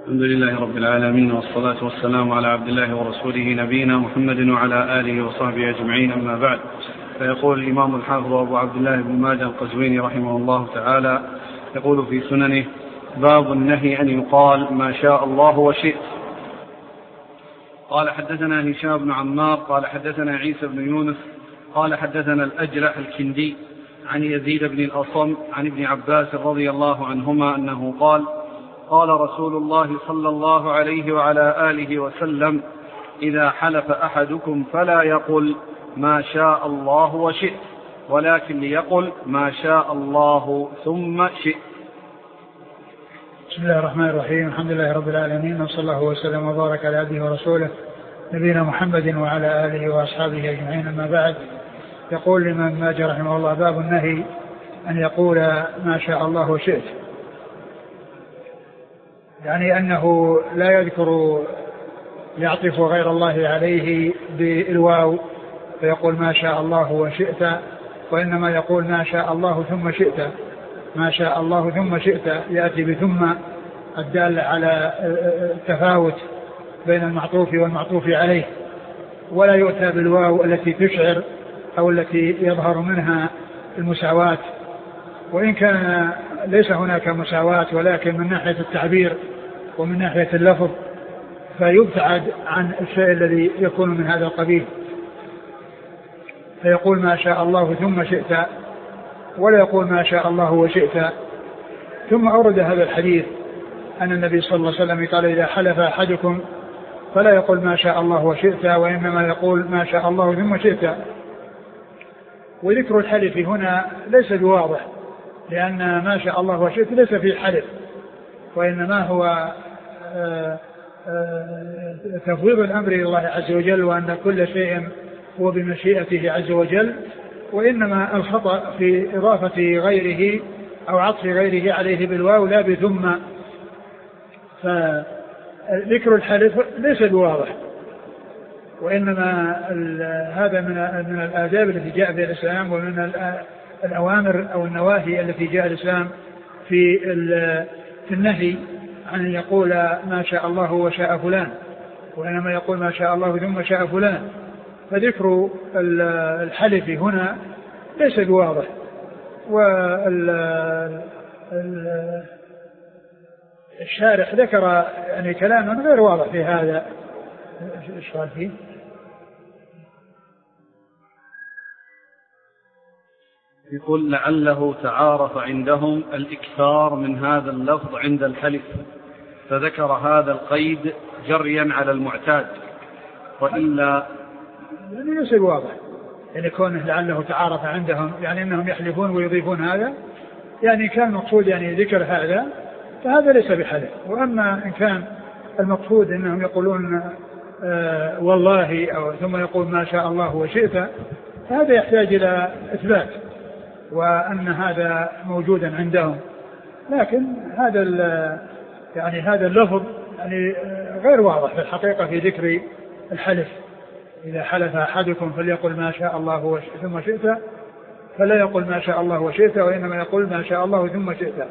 الحمد لله رب العالمين، والصلاة والسلام على عبد الله ورسوله نبينا محمد وعلى آله وصحبه أجمعين، أما بعد. فيقول الإمام الحافظ أبو عبد الله بن ماجه القزويني رحمه الله تعالى يقول في سننه: باب النهي أن يقال ما شاء الله وشئت. قال حدثنا هشام بن عمار قال حدثنا عيسى بن يونس قال حدثنا الأجلح الكندي عن يزيد بن الأصم عن ابن عباس رضي الله عنهما أنه قال: قال رسول الله صلى الله عليه وعلى آله وسلم: إذا حلف أحدكم فلا يقل ما شاء الله وشئت، ولكن ليقل ما شاء الله ثم شئت. بسم الله الرحمن الرحيم. الحمد لله رب العالمين، وصلى الله وسلم وبارك على عبده ورسوله نبينا محمد وعلى آله وأصحابه أجمعين، أما بعد. يقول الإمام ماجه رحمه الله: باب النهي أن يقول ما شاء الله وشئت، يعني أنه لا يذكر يعطف غير الله عليه بالواو فيقول ما شاء الله وشئت، وإنما يقول ما شاء الله ثم شئت. ما شاء الله ثم شئت يأتي بثم الدال على التفاوت بين المعطوف والمعطوف عليه، ولا يؤتى بالواو التي تشعر أو التي يظهر منها المساواة، وإن كان ليس هناك مساواة، ولكن من ناحية التعبير ومن ناحية اللفظ فيبتعد عن الشيء الذي يكون من هذا القبيل، فيقول ما شاء الله ثم شئت، ولا يقول ما شاء الله وشئت. ثم أورد هذا الحديث أن النبي صلى الله عليه وسلم قال: إذا حلف أحدكم فلا يقول ما شاء الله وشئت، وإنما يقول ما شاء الله ثم شئت. وذكر الحلف هنا ليس بواضح، لأن ما شاء الله وشئت ليس فيه حلف، وإنما هو تفويض الأمر إلى الله عز وجل، وأن كل شيء هو بمشيئته عز وجل، وإنما الخطأ في إضافة غيره أو عطف غيره عليه بالواو لا بثم. فذكر الحلف ليس بواضح، وإنما هذا من الآداب التي جاء بها الإسلام، ومن الأوامر أو النواهي التي جاء الإسلام في النهي عن أن يقول ما شاء الله وشاء فلان، وإنما يقول ما شاء الله ثم شاء فلان. فذكر الحلف هنا ليس بواضح، والشارح ذكر يعني كلاما غير واضح في هذا. ايش قال فيه؟ يقول: لعله تعارف عندهم الإكثار من هذا اللفظ عند الحلف، فذكر هذا القيد جريا على المعتاد، وإلا يعني ليس واضح. يعني كونه لعله تعارف عندهم يعني أنهم يحلفون ويضيفون هذا، يعني كان المقصود يعني ذكر هذا، فهذا ليس بحلف. وأما إن كان المقصود أنهم يقولون والله أو ثم يقول ما شاء الله وشئت، فهذا يحتاج إلى إثبات وأن هذا موجودا عندهم. لكن هذا اللفظ يعني غير واضح في الحقيقة في ذكر الحلف. إذا حلف أحدكم فليقل ما شاء الله ثم شئت، فلا يقول ما شاء الله وشئت، وإنما يقول ما شاء الله ثم شئت.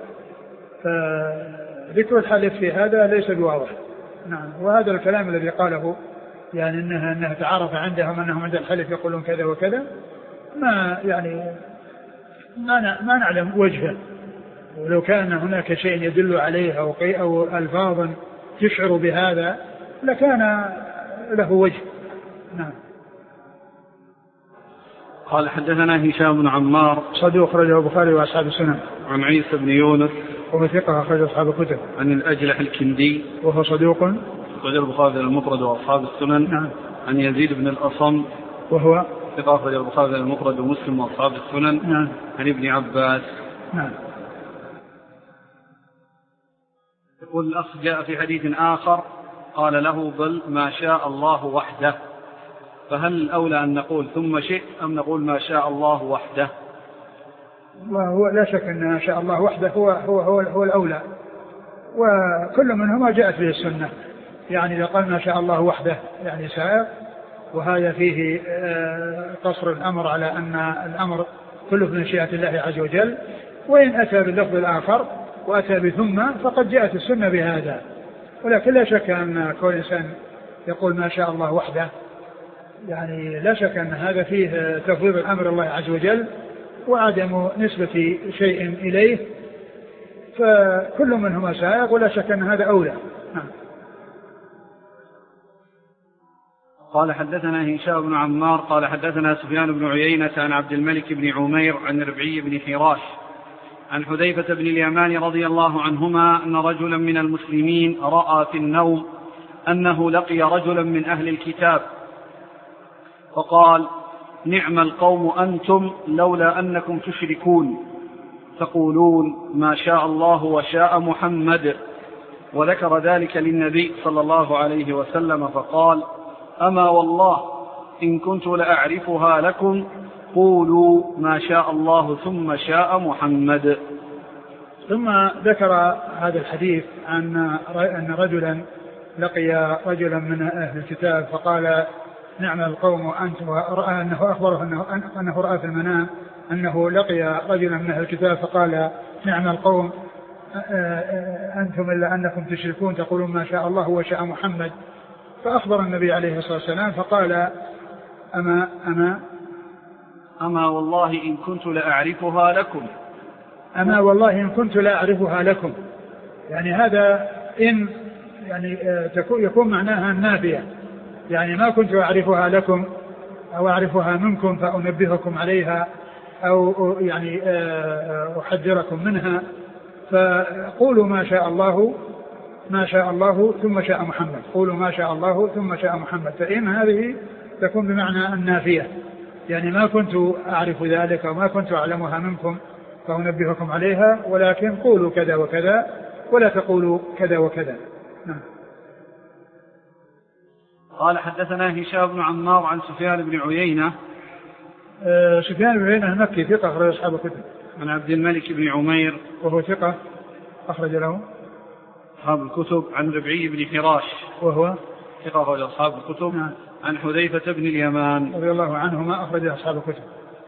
فذكر الحلف في هذا ليس بواضح. نعم. وهذا الكلام الذي قاله يعني أنها تعارف عندهم أنهم عند الحلف يقولون كذا وكذا، ما نعلم وجهه. ولو كان هناك شيء يدل عليه أو ألفاظا تشعر بهذا لكان له وجه. نعم. قال حدثنا هشام بن عمار صدوق أخرجه البخاري وأصحاب السنن. عن عيسى بن يونس وهو ثقة أخرج أصحاب الكتب. عن الأجلح الكندي وهو صدوق أخرج البخاري المفرد وأصحاب السنن. نعم. عن يزيد بن الأصم وهو ثقة أخرج البخاري المفرد ومسلم وأصحاب السنن. نعم. عن ابن عباس. نعم. يقول الأخ: جاء في حديث آخر قال له: بل ما شاء الله وحده، فهل الأولى أن نقول ثم شئت أم نقول ما شاء الله وحده؟ هو لا شك أن ما شاء الله وحده هو الأولى، وكل منهما جاءت به السنة. يعني إذا قال ما شاء الله وحده يعني سائر، وهذا فيه قصر الأمر على أن الأمر كله بمشيئة الله عز وجل. وإن أتى باللفظ الآخر وأتى بثم فقد جاءت السنة بهذا، ولكن لا شك أن كل إنسان يقول ما شاء الله وحده، يعني لا شك أن هذا فيه تفويض الأمر الله عز وجل وعدم نسبة شيء إليه، فكل منهما سائغ ولا شك أن هذا أولى. قال حدثنا هشام بن عمار قال حدثنا سفيان بن عيينة عن عبد الملك بن عمير عن ربعي بن حراش عن حذيفة بن اليمان رضي الله عنهما أن رجلا من المسلمين رأى في النوم أنه لقي رجلا من أهل الكتاب فقال: نعم القوم أنتم لولا أنكم تشركون تقولون ما شاء الله وشاء محمد. وذكر ذلك للنبي صلى الله عليه وسلم فقال: أما والله إن كنت لأعرفها لكم قولوا ما شاء الله ثم شاء محمد. ثم ذكر هذا الحديث عن أن رجلا لقي رجلا من أهل الكتاب فقال: نعم القوم أنتم، ورأى أنه أخبره أنه رأى في المنام أنه لقي رجلا من أهل الكتاب فقال: نعم القوم أنتم إلا أنكم تشركون تقولون ما شاء الله وشاء محمد. فأخبر النبي عليه الصلاة والسلام فقال: أما والله إن كنت لأعرفها لكم. أما والله إن كنت لأعرفها لكم، يعني هذا إن يعني يكون معناها النافية، يعني ما كنت أعرفها لكم أو أعرفها منكم فأنبهكم عليها أو يعني أحذركم منها، فقولوا ما شاء الله ثم شاء محمد، قولوا ما شاء الله ثم شاء محمد. فإن هذه تكون بمعنى النافية، يعني ما كنت أعرف ذلك وما كنت أعلمها منكم فأنبهكم عليها، ولكن قولوا كذا وكذا ولا تقولوا كذا وكذا. نعم. قال حدثنا هشام بن عمار عن سفيان بن عيينة. سفيان بن عيينة المكي ثقة أخرج أصحاب الكتب. عن عبد الملك بن عمير وهو ثقة أخرج له أصحاب الكتب. عن ربعي بن حراش وهو ثقة أخرج أصحاب الكتب. نعم. عن حذيفة بن اليمان رضي الله عنهما أخرج أصحاب الكتب.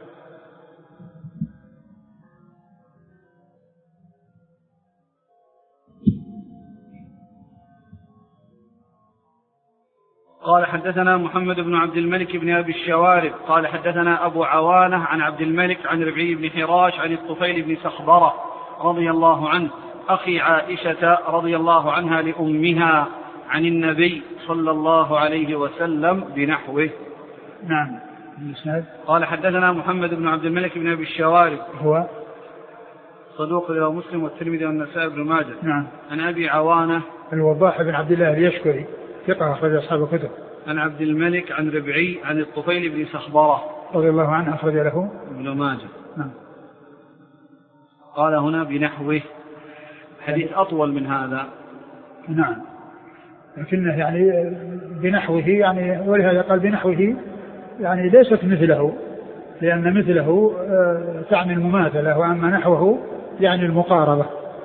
قال حدثنا محمد بن عبد الملك بن أبي الشوارب قال حدثنا أبو عوانة عن عبد الملك عن ربعي بن حراش عن الطفيل بن سخبرة رضي الله عنه أخي عائشة رضي الله عنها لأمها عن النبي صلى الله عليه وسلم بنحوه. نعم. قال حدثنا محمد بن عبد الملك بن أبي الشوارب هو صدوق رواه مسلم والترمذي والنسائي بن ماجه. نعم. عن أبي عوانة الوضاح بن عبد الله اليشكري ثقة أخرج أصحاب الكتب. عن عبد الملك عن ربعي عن الطفيل بن سخبرة رضي الله عنه أخرج له ابن ماجه. نعم. قال هنا بنحوه، حديث أطول من هذا. نعم، لكنه يعني بنحوه، يعني ولهذا قال بنحوه، يعني ليست مثله، لأن مثله تعني المماثلة، وأما نحوه يعني المقاربة.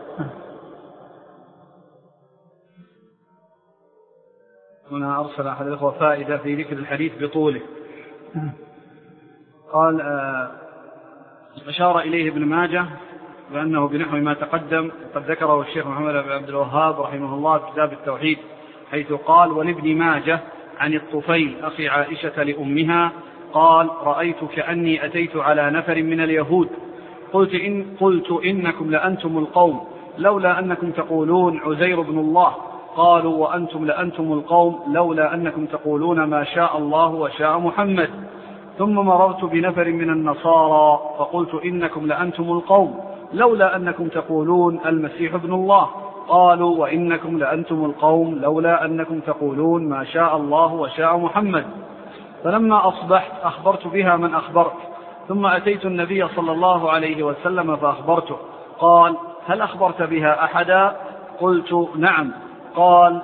هنا أرسل أحد الأخوة فائدة في ذكر الحديث بطوله. قال أشار إليه ابن ماجه بأنه بنحو ما تقدم، قد ذكره الشيخ محمد بن عبد الوهاب رحمه الله في كتاب التوحيد، حيث قال: ولابن ماجه عن الطفيل أخي عائشة لأمها قال: رأيت كأني أتيت على نفر من اليهود قلت إنكم لأنتم القوم لولا أنكم تقولون عزير بن الله، قالوا: وأنتم لأنتم القوم لولا أنكم تقولون ما شاء الله وشاء محمد. ثم مررت بنفر من النصارى فقلت: إنكم لأنتم القوم لولا أنكم تقولون المسيح ابن الله، قالوا: وإنكم لأنتم القوم لولا أنكم تقولون ما شاء الله وشاء محمد. فلما أصبحت أخبرت بها من أخبرت، ثم أتيت النبي صلى الله عليه وسلم فأخبرته، قال: هل أخبرت بها أحدا؟ قلت: نعم. قال: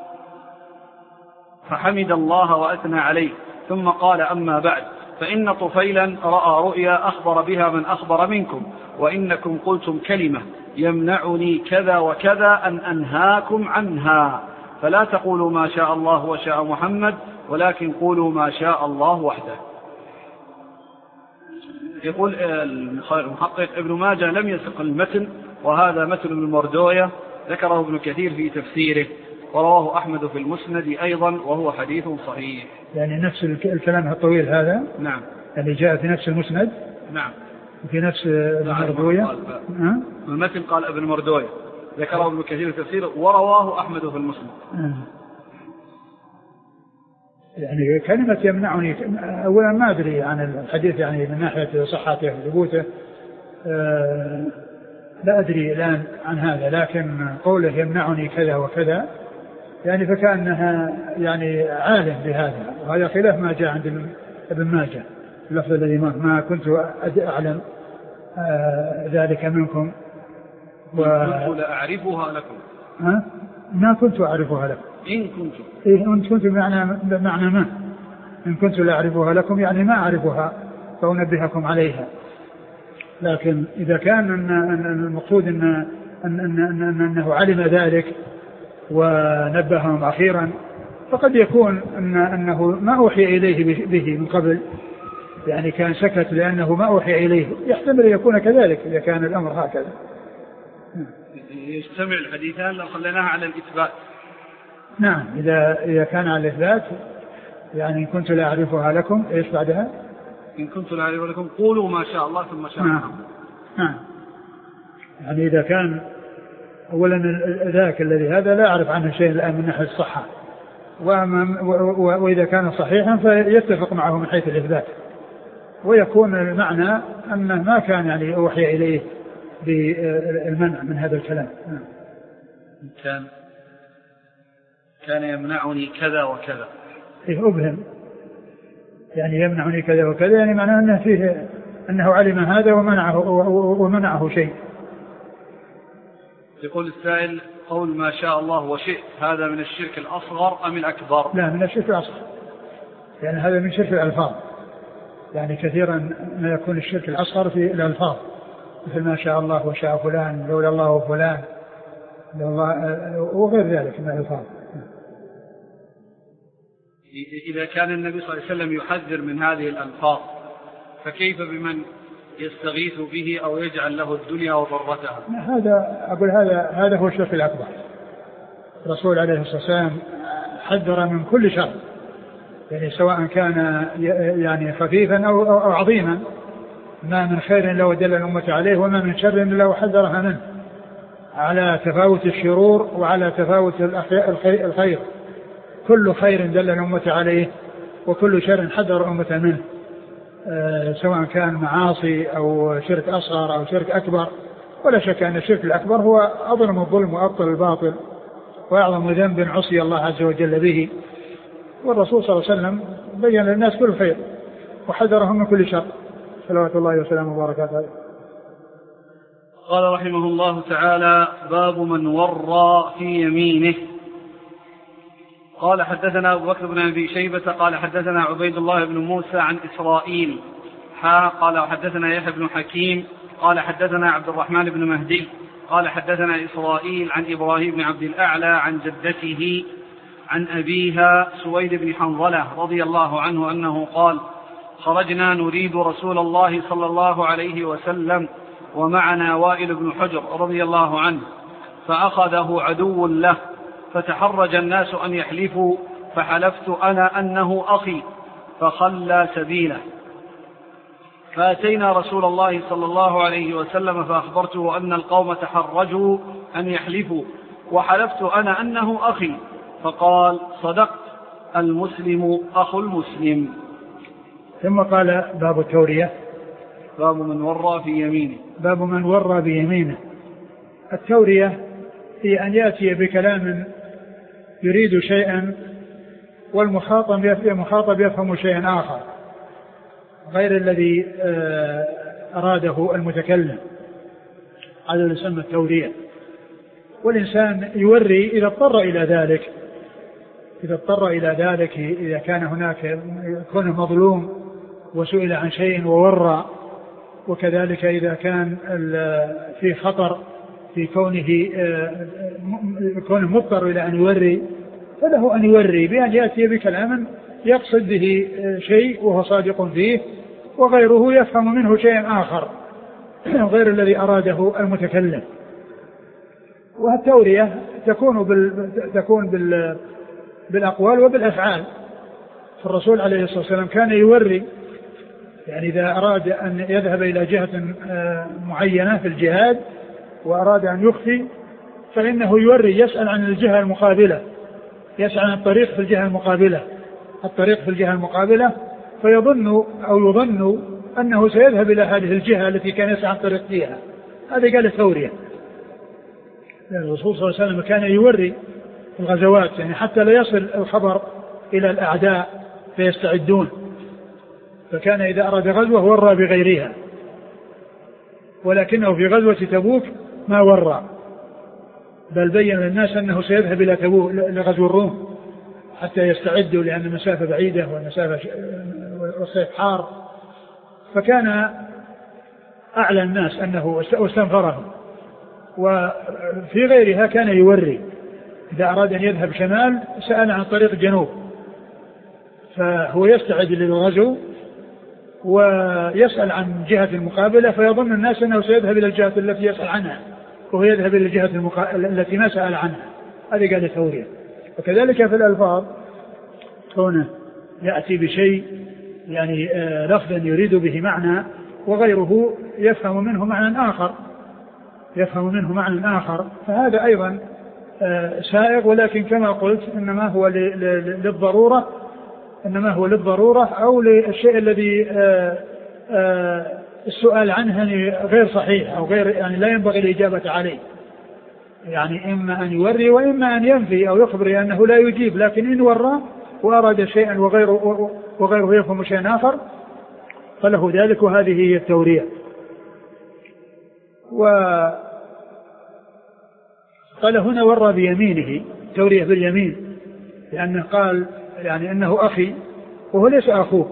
فحمد الله وأثنى عليه، ثم قال: أما بعد، فإن طفيلا رأى رؤيا أخبر بها من أخبر منكم، وإنكم قلتم كلمة يمنعني كذا وكذا أن أنهاكم عنها، فلا تقولوا ما شاء الله وشاء محمد، ولكن قولوا ما شاء الله وحده. يقول المحقق ابن ماجه لم يسق المتن، وهذا متن ابن مردوية ذكره ابن كثير في تفسيره، ورواه أحمد في المسند أيضا وهو حديث صحيح. يعني نفس الكلام الطويل هذا؟ نعم. يعني جاء في نفس المسند؟ نعم. وفي نفس ابن مردوية؟ المتن قال ابن مردوية، ذكره ابن كثير في تفسيره ورواه أحمد في المسند. يعني كلمة يمنعني، أولا ما أدري عن الحديث يعني من ناحية صحته وثبوته، لا أدري الآن عن هذا، لكن قوله يمنعني كذا وكذا يعني فكأنها يعني عالم بهذا، وهذا خلاف ما جاء عند ابن ماجه اللفظ الذي ما كنت أعلم ذلك منكم كنت لأعرفها لكم. ما كنت أعرفها لكم. إن كنت بمعنى ما، إن كنت لأعرفها لكم يعني ما أعرفها فأنبهكم عليها. لكن إذا كان أن المقصود أنه علم ذلك ونبههم أخيرا، فقد يكون أنه ما أوحي إليه به من قبل، يعني كان سكت لأنه ما أوحي إليه، يحتمل يكون كذلك إذا كان الأمر هكذا. يجتمع الحديثان لو خليناها على الإثبات. نعم، إذا كان على الإثبات يعني إن كنت لا أعرفها لكم، إيش بعدها؟ إن كنت لا أعرفها لكم قولوا ما شاء الله ثم شاء الله. نعم. يعني إذا كان أولا ذاك الذي هذا لا أعرف عنه شيء الآن من ناحية الصحة، وإذا كان صحيحا فيتفق معه من حيث الإثبات، ويكون المعنى أنه ما كان يعني أوحي إليه بالمنع من هذا الكلام. كان يمنعني كذا وكذا، أبهم يعني يمنعني كذا وكذا، يعني معناه أنه فيه أنه علم هذا ومنعه شيء. يقول السائل قول ما شاء الله وشئت هذا من الشرك الأصغر أم الأكبر؟ لا، من الشرك الأصغر، يعني هذا من شرك الألفاظ، يعني كثيرا ما يكون الشرك الأصغر في الألفاظ، مثل ما شاء الله وشاء فلان لولا الله وفلان وغير ذلك من الألفاظ. إذا كان النبي صلى الله عليه وسلم يحذر من هذه الألفاظ فكيف بمن يستغيث به أو يجعل له الدنيا وضرتها؟ هذا هو الشرك الأكبر. الرسول عليه الصلاة والسلام حذر من كل شر، يعني سواء كان يعني خفيفا أو عظيما، ما من خير لو دل الأمة عليه وما من شر لو حذرها منه، على تفاوت الشرور وعلى تفاوت الخير. كل خير دل الأمة عليه وكل شر حذر الأمة منه، سواء كان معاصي أو شرك أصغر أو شرك أكبر. ولا شك أن الشرك الأكبر هو أظلم الظلم وأبطل الباطل وأعظم ذنب عصي الله عز وجل به، والرسول صلى الله عليه وسلم بين للناس كل خير وحذرهم من كل شر صلوات الله وسلامه وبركاته عليه. قال رحمه الله تعالى: باب من ورى في يمينه. قال حدثنا أبو بكر بن أبي شيبة قال حدثنا عبيد الله بن موسى عن إسرائيل قال حدثنا يحيى بن حكيم قال حدثنا عبد الرحمن بن مهدي قال حدثنا إسرائيل عن إبراهيم بن عبد الأعلى عن جدته عن أبيها سويد بن حنظلة رضي الله عنه أنه قال: خرجنا نريد رسول الله صلى الله عليه وسلم ومعنا وائل بن حجر رضي الله عنه، فأخذه عدو له، فتحرج الناس أن يحلفوا، فحلفت أنا أنه أخي، فخلى سبيله. فأتينا رسول الله صلى الله عليه وسلم فأخبرته أن القوم تحرجوا أن يحلفوا، وحلفت أنا أنه أخي، فقال: صدقت، المسلم أخو المسلم. ثم قال: باب التورية. باب من ورى في يمينه. باب من ورى بيمينه. التورية هي أن يأتي بكلام يريد شيئا والمخاطب يفهم شيئا آخر غير الذي أراده المتكلم، هذا يسمى التورية. والإنسان يوري إذا اضطر إلى ذلك، إذا كان هناك يكون مظلوم وسئل عن شيء وورى، وكذلك إذا كان في خطر في كونه مضطر إلى أن يوري، فله أن يوري بأن يأتي بكلام يقصد به شيء وهو صادق فيه، وغيره يفهم منه شيء آخر غير الذي أراده المتكلم. والتورية تكون بالأقوال وبالأفعال. فالرسول عليه الصلاة والسلام كان يوري، يعني إذا أراد أن يذهب إلى جهة معينة في الجهاد وأراد أن يخفي فإنه يوري، يسأل عن الجهة المقابلة، يسأل عن الطريق في الجهة المقابلة، فيظن أو يظن أنه سيذهب إلى هذه الجهة التي كان يسعى عن طريق فيها. هذا قال ثوريا. الرسول صلى الله عليه وسلم كان يوري في الغزوات، يعني حتى لا يصل الخبر إلى الأعداء فيستعدون، فكان إذا أراد غزوة ورى بغيرها، ولكنه في غزوة تبوك ما ورى، بل بين للناس أنه سيذهب إلى تبوك لغزو الروم حتى يستعدوا، لأن المسافة بعيدة والصيف حار، فكان أعلى الناس أنه استنفرهم. وفي غيرها كان يوري، إذا أراد أن يذهب شمال سأل عن طريق جنوب، فهو يستعد للغزو ويسأل عن جهة المقابلة، فيظن الناس أنه سيذهب إلى الجهة التي يسأل عنها، وهو يذهب إلى الجهة التي ما سأل عنها. هذه قال ثوريا. وكذلك في الألفاظ كونه يأتي بشيء يعني لفظا يريد به معنى وغيره يفهم منه معنى آخر، فهذا أيضا سائغ، ولكن كما قلت إنما هو للضرورة أو للشيء الذي السؤال عنه غير صحيح أو غير، يعني لا ينبغي الإجابة عليه، يعني إما أن يوري وإما أن ينفي أو يخبر أنه لا يجيب، لكن إن ورى وأراد شيئا وغيره يفهم شيئا آخر فله ذلك، وهذه هي التورية. وقال هنا ورى بيمينه، تورية باليمين، لأنه قال يعني أنه أخي وهو ليس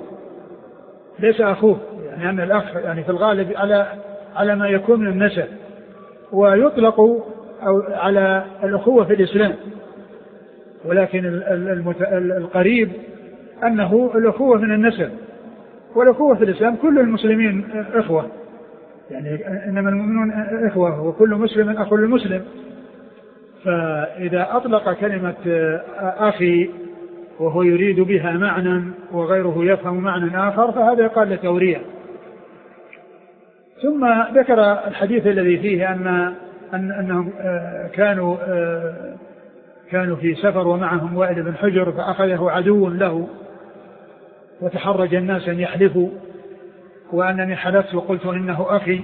أخوه، يعني أن الأخ يعني في الغالب على ما يكون من النسب، ويطلق أو على الأخوة في الإسلام، ولكن القريب أنه الأخوة من النسب، والأخوة في الإسلام كل المسلمين إخوة، يعني إنما المؤمنون إخوة وكل مسلم أخو للمسلم. فإذا أطلق كلمة أخي وهو يريد بها معنى وغيره يفهم معنى آخر فهذا يقال لتورية. ثم ذكر الحديث الذي فيه أنهم كانوا في سفر ومعهم وائل بن حجر فأخذه عدو له وتحرج الناس أن يحلفوا، وأنني حلفت وقلت إنه أخي،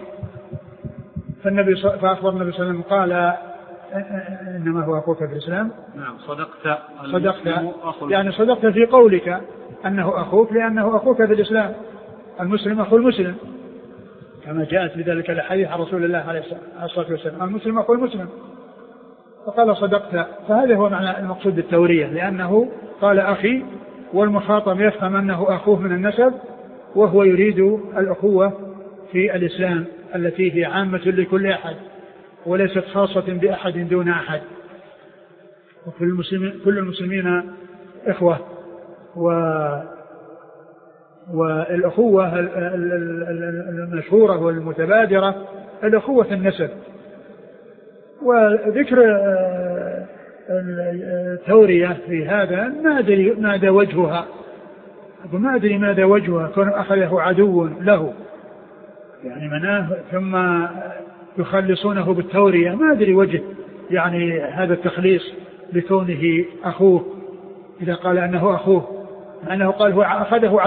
فأخبر النبي صلى الله عليه وسلم قال إنما هو أخوك في الإسلام. نعم صدقت يعني صدقت في قولك أنه أخوك، لأنه أخوك في الإسلام، المسلم أخو المسلم كما جاءت بذلك الحديث عن رسول الله عليه الصلاة والسلام، المسلم أخو المسلم، فقال صدقت. فهذا هو معنى المقصود بالتورية، لأنه قال أخي والمخاطب يفهم أنه أخوه من النسب، وهو يريد الأخوة في الإسلام التي هي عامة لكل أحد وليست خاصة بأحد دون أحد، كل المسلمين إخوة. والأخوة المشهورة والمتبادرة الأخوة في النسب. وذكر التورية في هذا ما أدري ماذا وجهها، كون أخذه عدو له يعني مناه ثم يخلصونه بالتورية، ما أدري وجه يعني هذا التخليص بكونه أخوه، إذا قال أنه أخوه، أنه قال هو أخذه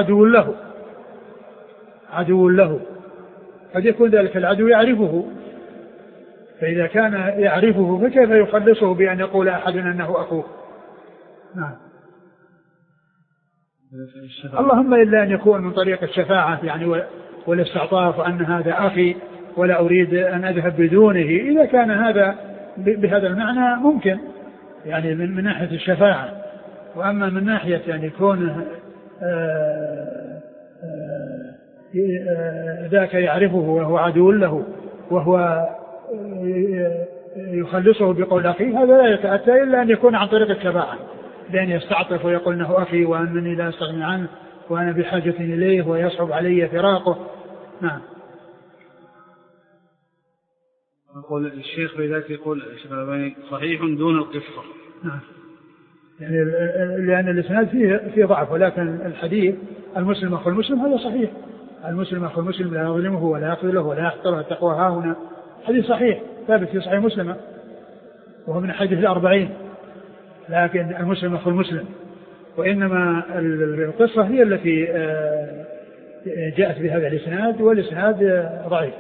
عدو له، قد يكون ذلك العدو يعرفه، فإذا كان يعرفه فكيف يخلصه بأن يقول أحد أنه أخوه؟ نعم. اللهم إلا أن يكون من طريق الشفاعة يعني والاستعطاف، وأن هذا أخي ولا أريد أن أذهب بدونه، إذا كان هذا بهذا المعنى ممكن يعني من ناحية الشفاعة. وأما من ناحية يعني كونه ذاك يعرفه وهو عدو له وهو يخلصه بقول أخي، هذا لا يتأتى إلا أن يكون عن طريق الشفاعة، لأن يستعطف ويقول إنه أخي وأنني لا أستغني عنه وأنا بحاجة إليه ويصعب علي فراقه. نعم. يقول الشيخ بذلك يقول صحيح دون القصة. نعم. يعني لأن الإسناد فيه ضعف، ولكن الحديث المسلم أخو المسلم هذا صحيح. المسلم أخو المسلم لا يظلمه ولا يخذله ولا يحقره، التقوى ها هنا، حديث صحيح ثابت في صحيح مسلم وهو من حديث 40. لكن المسلم أخو المسلم، وإنما القصة هي التي جاءت بهذا الإسناد، والإسناد ضعيف.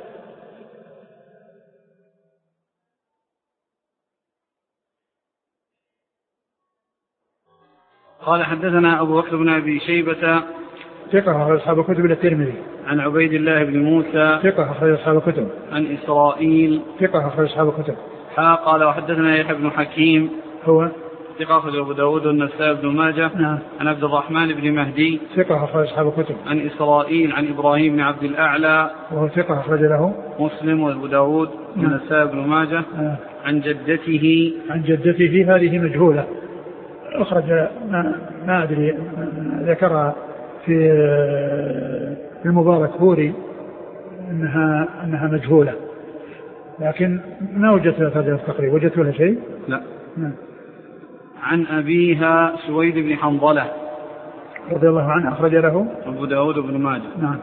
قال حدثنا أبو بكر بن أبي شيبة ثقة أخرج أصحاب الكتب إلى الترمذي. عن عبيد الله بن موسى ثقة أخرج أصحاب الكتب. عن إسرائيل ثقة أخرج أصحاب الكتب. قال وحدثنا يحيى بن حكيم هو ثقة أخرج أبو داود والنسائي بن ماجه. نعم. عن عبد الرحمن بن مهدي ثقة أخرج أصحاب الكتب. عن إسرائيل عن إبراهيم بن عبد الأعلى وهو ثقة أخرج له مسلم وأبو داود والنسائي بن ماجه. عن جدته هذه مجهولة، أخرج ما أدري ذكرها في المبارك فوري أنها مجهولة، لكن ما وجدت لها هذا التقريب. وجدت لها شيء؟ لا. عن أبيها سويد بن حنظلة رضي الله عنه أخرج له أبو داود بن ماجه. نعم.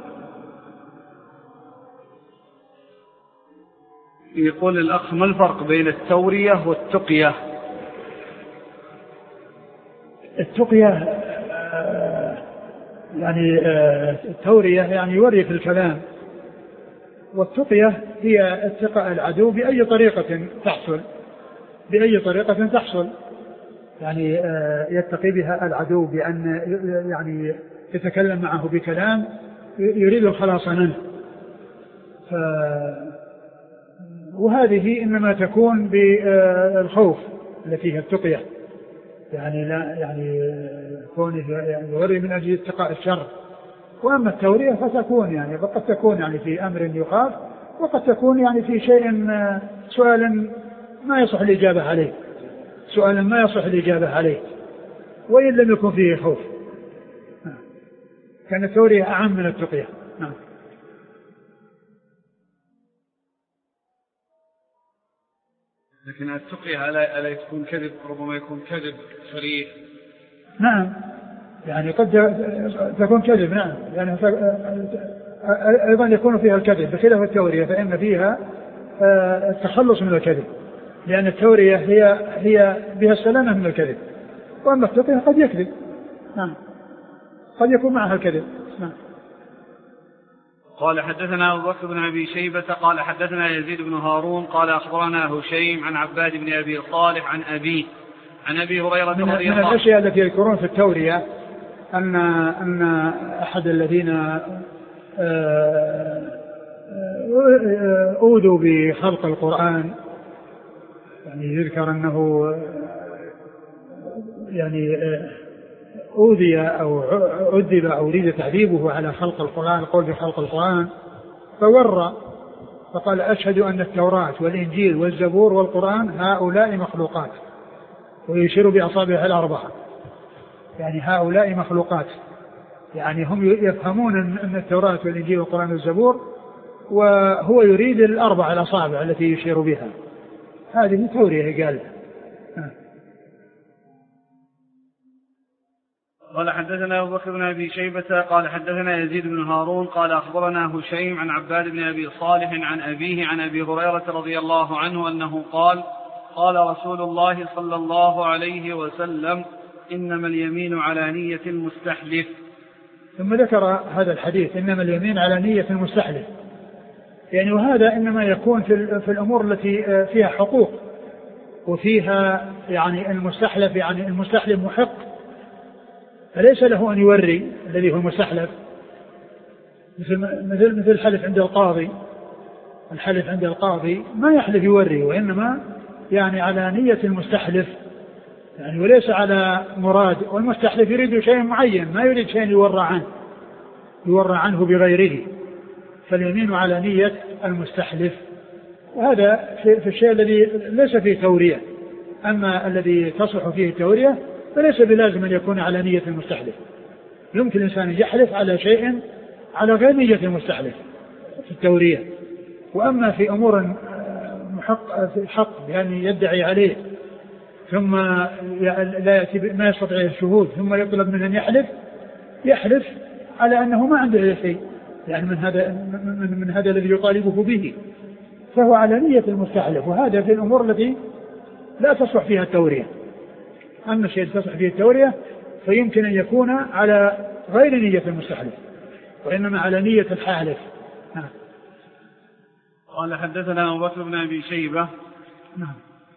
يقول الأخ ما الفرق بين التورية والتقية؟ التقية يعني التورية يعني يوري في الكلام، والتقية هي اتقاء العدو بأي طريقة تحصل، يعني يتقي بها العدو بأن يعني يتكلم معه بكلام يريد الخلاص منه. وهذه إنما تكون بالخوف التي هي التقية، يعني لا يعني كونه يوري من أجل اتقاء الشر. وأما التورية فتكون يعني قد تكون يعني في أمر يخاف، وقد تكون يعني في شيء سؤال ما يصح الإجابة عليه وإن لم يكن فيه خوف. كان التورية أعم من التقية. نعم. لكن التقية ألا تكون كذب، ربما يكون كذب صريح. نعم، يعني قد تكون كذب. نعم، يعني أيضا يكون فيها الكذب بخلاف التورية، فإن فيها التخلص من الكذب، لأن التورية هي بها السلامة من الكذب، وأما التقية قد يكذب. نعم، قد يكون معها الكذب. نعم. قال حدثنا أبو بكر بن أبي شيبة قال حدثنا يزيد بن هارون قال أخبرنا هشيم عن عباد بن أبي صالح عن أبيه عن أبي هريرة رضي الله عنه. من الأشياء التي يذكرون في التورية أن أحد الذين أوذوا بخلق القرآن، يعني يذكر أنه يعني أوذي أو عذب أو أريد تعذيبه على خلق القرآن، القول بخلق القرآن، فورى فقال أشهد أن التوراة والإنجيل والزبور والقرآن هؤلاء مخلوقات، ويشير بأصابعه الأربعة، يعني هؤلاء مخلوقات، يعني هم يفهمون أن التوراة والإنجيل والقرآن والزبور، وهو يريد الأربع الأصابع التي يشير بها. هذه تورية قال. قال حدثنا أبو بكر بن أبي شيبة قال حدثنا يزيد بن هارون قال أخبرنا هشيم عن عباد بن أبي صالح عن أبيه عن أبي هريرة رضي الله عنه أنه قال قال رسول الله صلى الله عليه وسلم إنما اليمين على نية المستحلف. ثم ذكر هذا الحديث إنما اليمين على نية المستحلف، يعني وهذا إنما يكون في الأمور التي فيها حقوق وفيها يعني المستحلف، يعني المستحلف محق، فليس له أن يوري الذي هو المستحلف، مثل الحلف عند القاضي. الحلف عند القاضي ما يحلف يوري، وإنما يعني على نية المستحلف، يعني وليس على مراد. والمستحلف يريد شيء معين، ما يريد شيء يورى عنه بغيره، فاليمين على نية المستحلف. وهذا في الشيء الذي ليس فيه تورية. أما الذي تصح فيه التورية فليس بلازم أن يكون على نية المستحلف، يمكن الإنسان يحلف على شيء على غير نية المستحلف في التورية. وأما في أمور حق يعني يدعي عليه ثم لا يأتي ما يستطيع الشهود ثم يطلب منه أن يحلف على أنه ما عنده شيء يعني من هذا الذي يطالبه به، فهو على نية المستحلف. وهذا في الأمور التي لا تصلح فيها التورية. أما الشيء تصلح فيه التورية فيمكن أن يكون على غير نية المستحلف وإنما على نية الحالف. قال حدثنا أبو بكر بن أبي شيبة. نعم.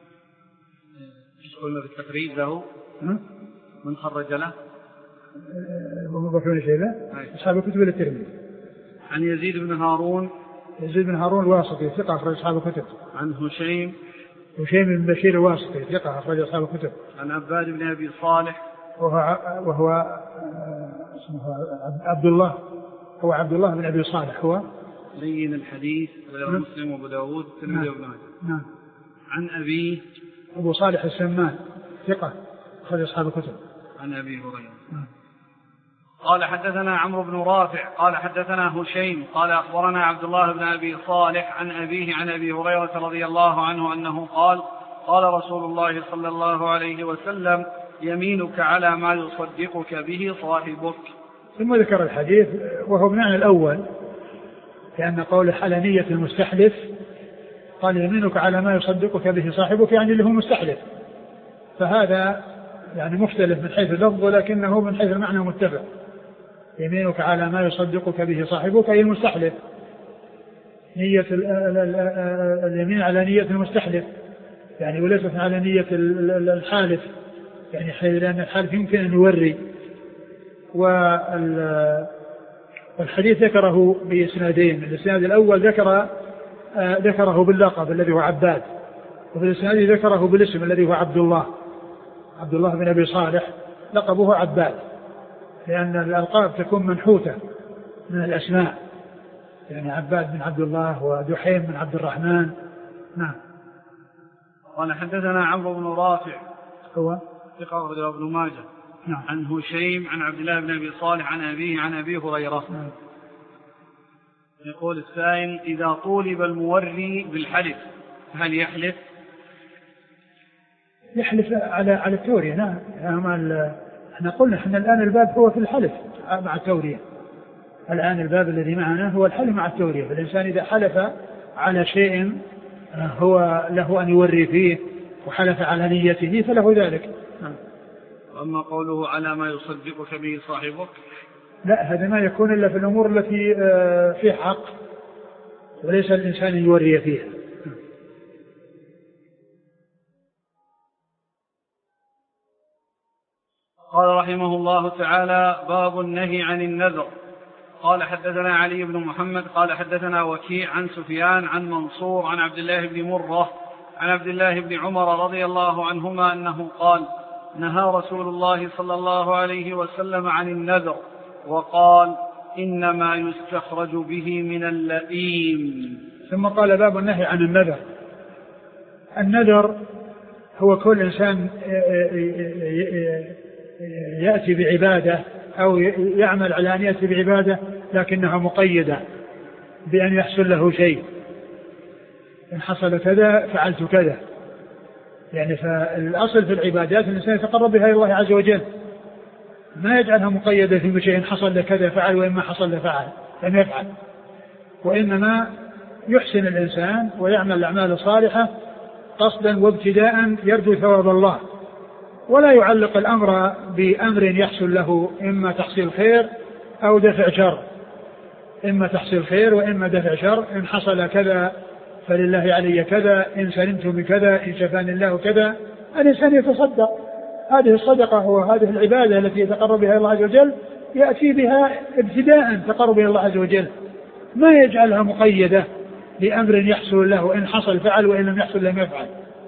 قلنا بالتقريب له. من خرج له؟ أبو بكر بن شيبة أصحاب الكتب الترمذي. عن يزيد بن هارون. يزيد بن هارون الواسطي ثقة أخرج أصحاب الكتب. عن هشيم بن بشير الواسطي ثقة أخرج أصحاب الكتب. عن عباد بن أبي صالح وهو اسمه عبد الله، هو عبد الله بن أبي صالح، هو لين الحديث رواه مسلم وأبو داود والترمذي وابن ماجه. نعم. عن أبيه أبو صالح السمان ثقة أخرج أصحاب الكتب. عن أبي هريرة. قال حدثنا عمرو بن رافع قال حدثنا هشيم قال أخبرنا عبد الله بن أبي صالح عن أبيه عن أبي هريرة رضي الله عنه أنه قال قال رسول الله صلى الله عليه وسلم يمينك على ما يصدقك به صاحبك. ثم ذكر الحديث وهو بمعنى الأول، لأن قوله على نية المستحلف قال يمينك على ما يصدقك به صاحبك يعني اللي هو مستحلف، فهذا يعني مختلف من حيث اللفظ ولكنه من حيث المعنى متفق. يمينك على ما يصدقك به صاحبك أي المستحلف، نية اليمين على نية المستحلف يعني وليست على نية الحالف، يعني لأن الحالف يمكن أن يوري. والحديث ذكره بإسنادين، الإسناد الأول ذكره باللقب الذي هو عباد، وفي الإسناد ذكره بالاسم الذي هو عبد الله بن أبي صالح لقبه عباد، لأن الألقاب تكون منحوتة من الأسماء، يعني عباد بن عبد الله ودحيم بن عبد الرحمن. نعم. قال حدثنا عمرو بن رافع هو ثقة أخرج ابن ماجه. نعم. عن هشيم عن عبد الله بن أبي صالح عن أبيه عن أبي هريرة. نعم. يقول السائل إذا طولب الموري بالحلف هل يحلف؟ يحلف على التورية. نعم. احنا قلنا احنا الآن الباب هو في الحلف مع التورية، الآن الباب الذي معنا هو الحلف مع التورية، فالإنسان إذا حلف على شيء هو له أن يوري فيه وحلف على نيته فله ذلك. وأما قوله على ما يصدقك به صاحبك لا، هذا ما يكون إلا في الأمور التي فيه حق وليس الإنسان يوري فيها. قال رحمه الله تعالى باب النهي عن النذر. قال حدثنا علي بن محمد قال حدثنا وكيع عن سفيان عن منصور عن عبد الله بن مرة عن عبد الله بن عمر رضي الله عنهما أنه قال نهى رسول الله صلى الله عليه وسلم عن النذر وقال إنما يستخرج به من اللئيم. ثم قال باب النهي عن النذر. النذر هو كل إنسان يأتي بعبادة أو يعمل على أن يأتي بعبادة لكنها مقيدة بأن يحصل له شيء، إن حصل كذا فعلت كذا، يعني فالأصل في العبادات الإنسان يتقرب بها إلى الله عز وجل، ما يجعلها مقيدة في شيء إن حصل لكذا فعل وإما حصل لفعل لم يفعل، وإنما يحسن الإنسان ويعمل الأعمال الصالحة قصدا وابتداء يرجو ثواب الله، ولا يعلق الأمر بأمر يحصل له إما تحصيل خير أو دفع شر، إما تحصيل خير وإما دفع شر، إن حصل كذا فلله علي كذا، إن سلمت بكذا، إن شفاني الله كذا. الإنسان يتصدق، هذه الصدقة وهذه العبادة التي يتقرب بها الله عز وجل يأتي بها ابتداء تقرب إلى الله عز وجل، ما يجعلها مقيدة بأمر يحصل له إن حصل فعل وإن لم يحصل لم يفعل،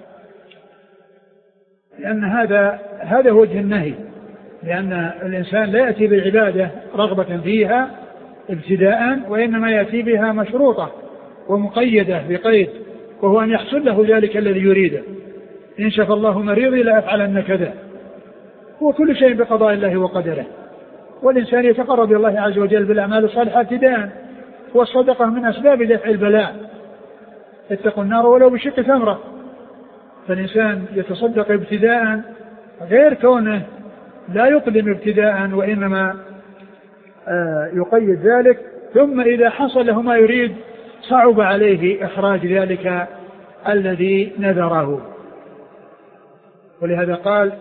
لأن هذا وجه النهي، لأن الإنسان لا يأتي بالعبادة رغبة فيها ابتداء، وإنما يأتي بها مشروطة ومقيدة بقيد، وهو أن يحصل له ذلك الذي يريده، إن شفى الله مريضي لا أفعلن كذا، هو كل شيء بقضاء الله وقدره. والإنسان يتقرب إلى الله عز وجل بالأعمال الصالحة ابتداء، والصدقة من أسباب دفع البلاء، اتقوا النار ولو بشق تمرة. فالإنسان يتصدق ابتداء غير كونه لا يقدم ابتداء، وإنما يقيد ذلك، ثم إذا حصل له ما يريد صعب عليه إخراج ذلك الذي نذره. ولهذا قال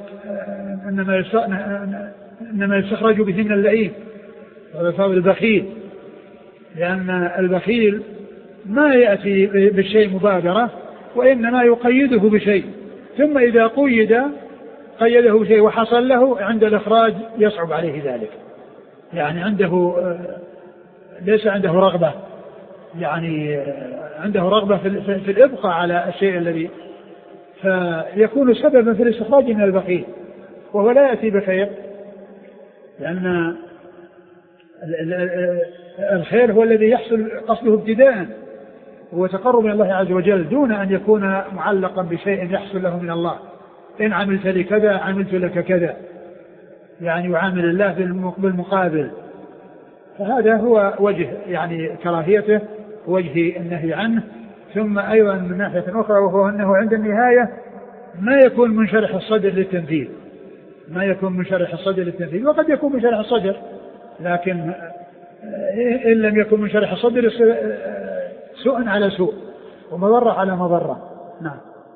إنما يستخرج به من اللئيم، وهذا صار البخيل، لأن البخيل ما يأتي بالشيء مبادرة، وإنما يقيده بشيء، ثم إذا قيده بشيء وحصل له عند الإخراج يصعب عليه ذلك، يعني ليس عنده رغبة، يعني عنده رغبة في الإبقاء على الشيء الذي، فيكون سببا في الاستخراج من البخيل، وهو لا يأتي بخير، لأن الخير هو الذي يحصل قصده ابتداء، هو تقرب من الله عز وجل دون أن يكون معلقا بشيء يحصل له من الله. إن عملت لي كذا عملت لك كذا، يعني يعامل الله بالمقابل. فهذا هو وجه يعني كراهيته، وجه النهي عنه. ثم أيضا من ناحية أخرى، وهو أنه عند النهاية ما يكون من شرح الصدر للتنفيذ، وقد يكون من شرح الصدر، لكن إن لم يكن من شرح الصدر سوء على سوء ومضرة على مضرة. نعم.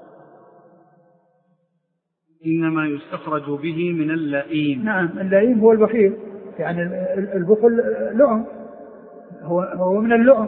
إنما يستخرج به من اللئيم. نعم، اللئيم هو البخيل، يعني البخل لؤم، هو من اللؤم.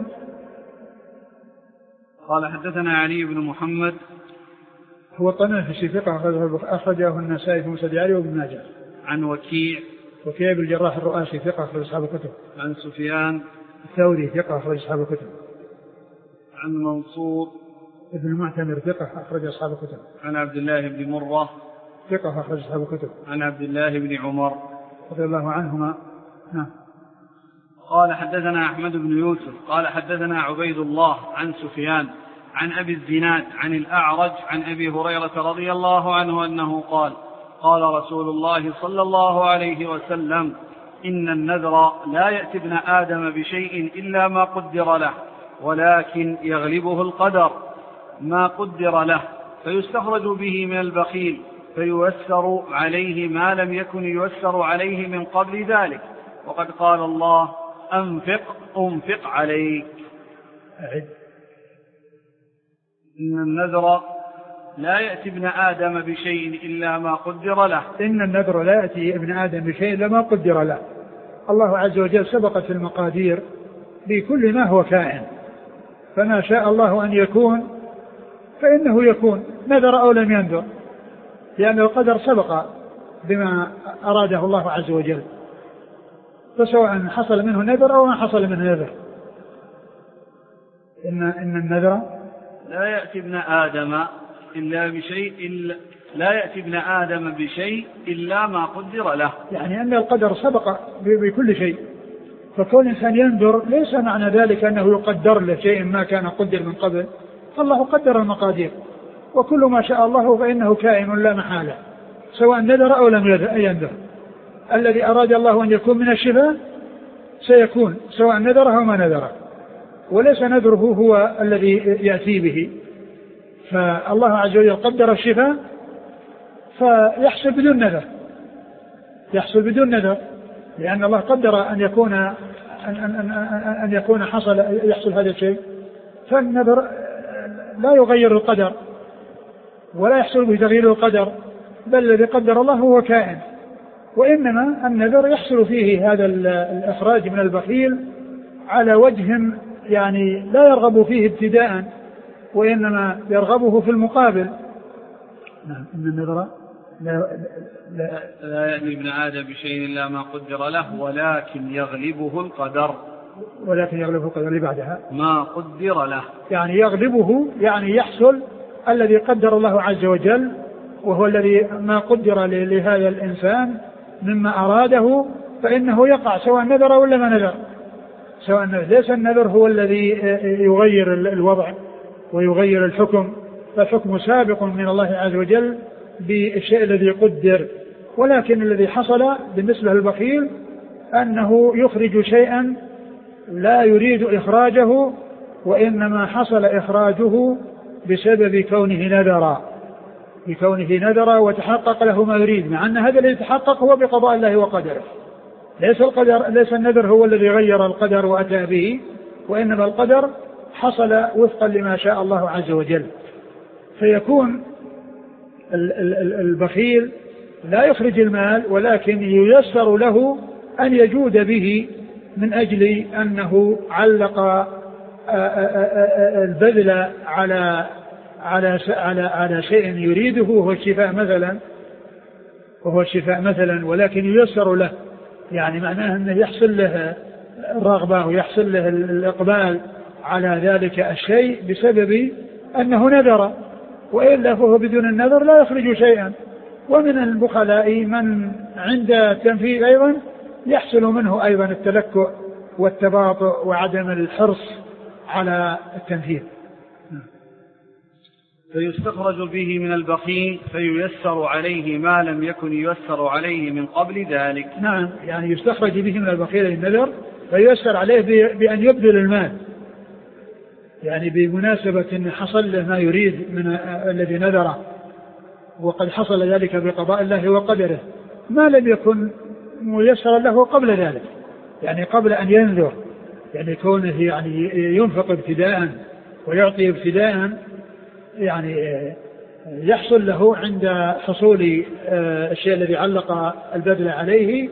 قال حدثنا علي بن محمد هو الطنافسي ثقة أخرجه النسائي في مسند علي وابن ماجه. عن وكيع بن الجراح الرؤاسي ثقة أخرج أصحاب الكتب. عن سفيان الثوري ثقة أخرج أصحاب الكتب. عن منصور ابن المعتمر ثقة أخرج أصحاب الكتب. عن عبد الله بن مرة ثقة أخرج أصحاب الكتب. عن عبد الله بن عمر رضي الله عنهما. نعم. قال حدثنا أحمد بن يوسف قال حدثنا عبيد الله عن سفيان عن أبي الزناد عن الأعرج عن أبي هريرة رضي الله عنه أنه قال قال رسول الله صلى الله عليه وسلم: إن النذر لا يأتي ابن آدم بشيء إلا ما قدر له، ولكن يغلبه القدر ما قدر له، فيستخرج به من البخيل فييسر عليه ما لم يكن ييسر عليه من قبل ذلك. وقد قال الله: أنفق عليك. إن النذر لا يأتي ابن آدم بشيء إلا ما قدر له. إن النذر لا يأتي ابن آدم بشيء إلا ما قدر له. الله عز وجل سبقت في المقادير بكل ما هو كائن، فما شاء الله أن يكون فإنه يكون، نذر أو لم ينذر، لأن القدر سبق بما أراده الله عز وجل، فسواء حصل منه نذر أو ما حصل منه نذر. إن النذر لا يأتي ابن آدم بشيء إلا ما قدر له، يعني أن القدر سبق بكل شيء، فكل إنسان ينذر ليس معنى ذلك أنه يقدر له شيء ما كان قدر من قبل، فالله قدر المقادير، وكل ما شاء الله فإنه كائن لا محالة، سواء نذر أو لم ينذر. الذي أراد الله أن يكون من الشفاء سيكون، سواء نذره أو ما نذره، وليس نذره هو الذي يأتي به. فالله عز وجل قدر الشفاء فيحصل بدون نذر، لأن الله قدر أن يكون يحصل هذا الشيء، فالنذر لا يغير القدر ولا يحصل به تغيير القدر، بل الذي قدر الله هو كائن. وإنما النذر يحصل فيه هذا الإخراج من البخيل على وجه يعني لا يرغب فيه ابتداء، وإنما يرغبه في المقابل. نعم. إن النذر لا يأتي ابن آدم بشيء إلا ما قدر له، ولكن يغلبه القدر اللي بعدها ما قدر له، يعني يغلبه، يعني يحصل الذي قدر الله عز وجل، وهو الذي ما قدر لهذا الإنسان مما أراده فإنه يقع، سواء نذر ولا ما نذر. ليس النذر هو الذي يغير الوضع ويغير الحكم، فالحكم سابق من الله عز وجل بالشيء الذي قدر، ولكن الذي حصل بالنسبة للبخيل أنه يخرج شيئا لا يريد إخراجه، وإنما حصل إخراجه بسبب كونه نذر وتحقق له ما يريد، مع أن هذا الذي يتحقق هو بقضاء الله وقدره. ليس النذر هو الذي غير القدر وأتى به، وإنما القدر حصل وفقا لما شاء الله عز وجل. فيكون البخيل لا يخرج المال، ولكن ييسر له أن يجود به من أجل أنه علق البذل على شيء يريده وهو الشفاء مثلا، ولكن ييسر له، يعني معناه أنه يحصل له الرغبة ويحصل له الإقبال على ذلك الشيء بسبب أنه نذر، وإلا فهو بدون النذر لا يخرج شيئا. ومن البخلاء من عند التنفيذ أيضا يحصل منه أيضا التلكؤ والتباطؤ وعدم الحرص على التنفيذ. فيستخرج به من البخيل فييسر عليه ما لم يكن ييسر عليه من قبل ذلك. نعم، يعني يستخرج به من البخيل النذر فييسر عليه بأن يبذل المال، يعني بمناسبة أن حصل له ما يريد من الذي نذره، وقد حصل ذلك بقضاء الله وقدره، ما لم يكن ميسرا له قبل ذلك، يعني قبل أن ينذر، يعني كونه يعني ينفق ابتداء ويعطي ابتداء، يعني يحصل له عند حصول الشيء الذي علق البذل عليه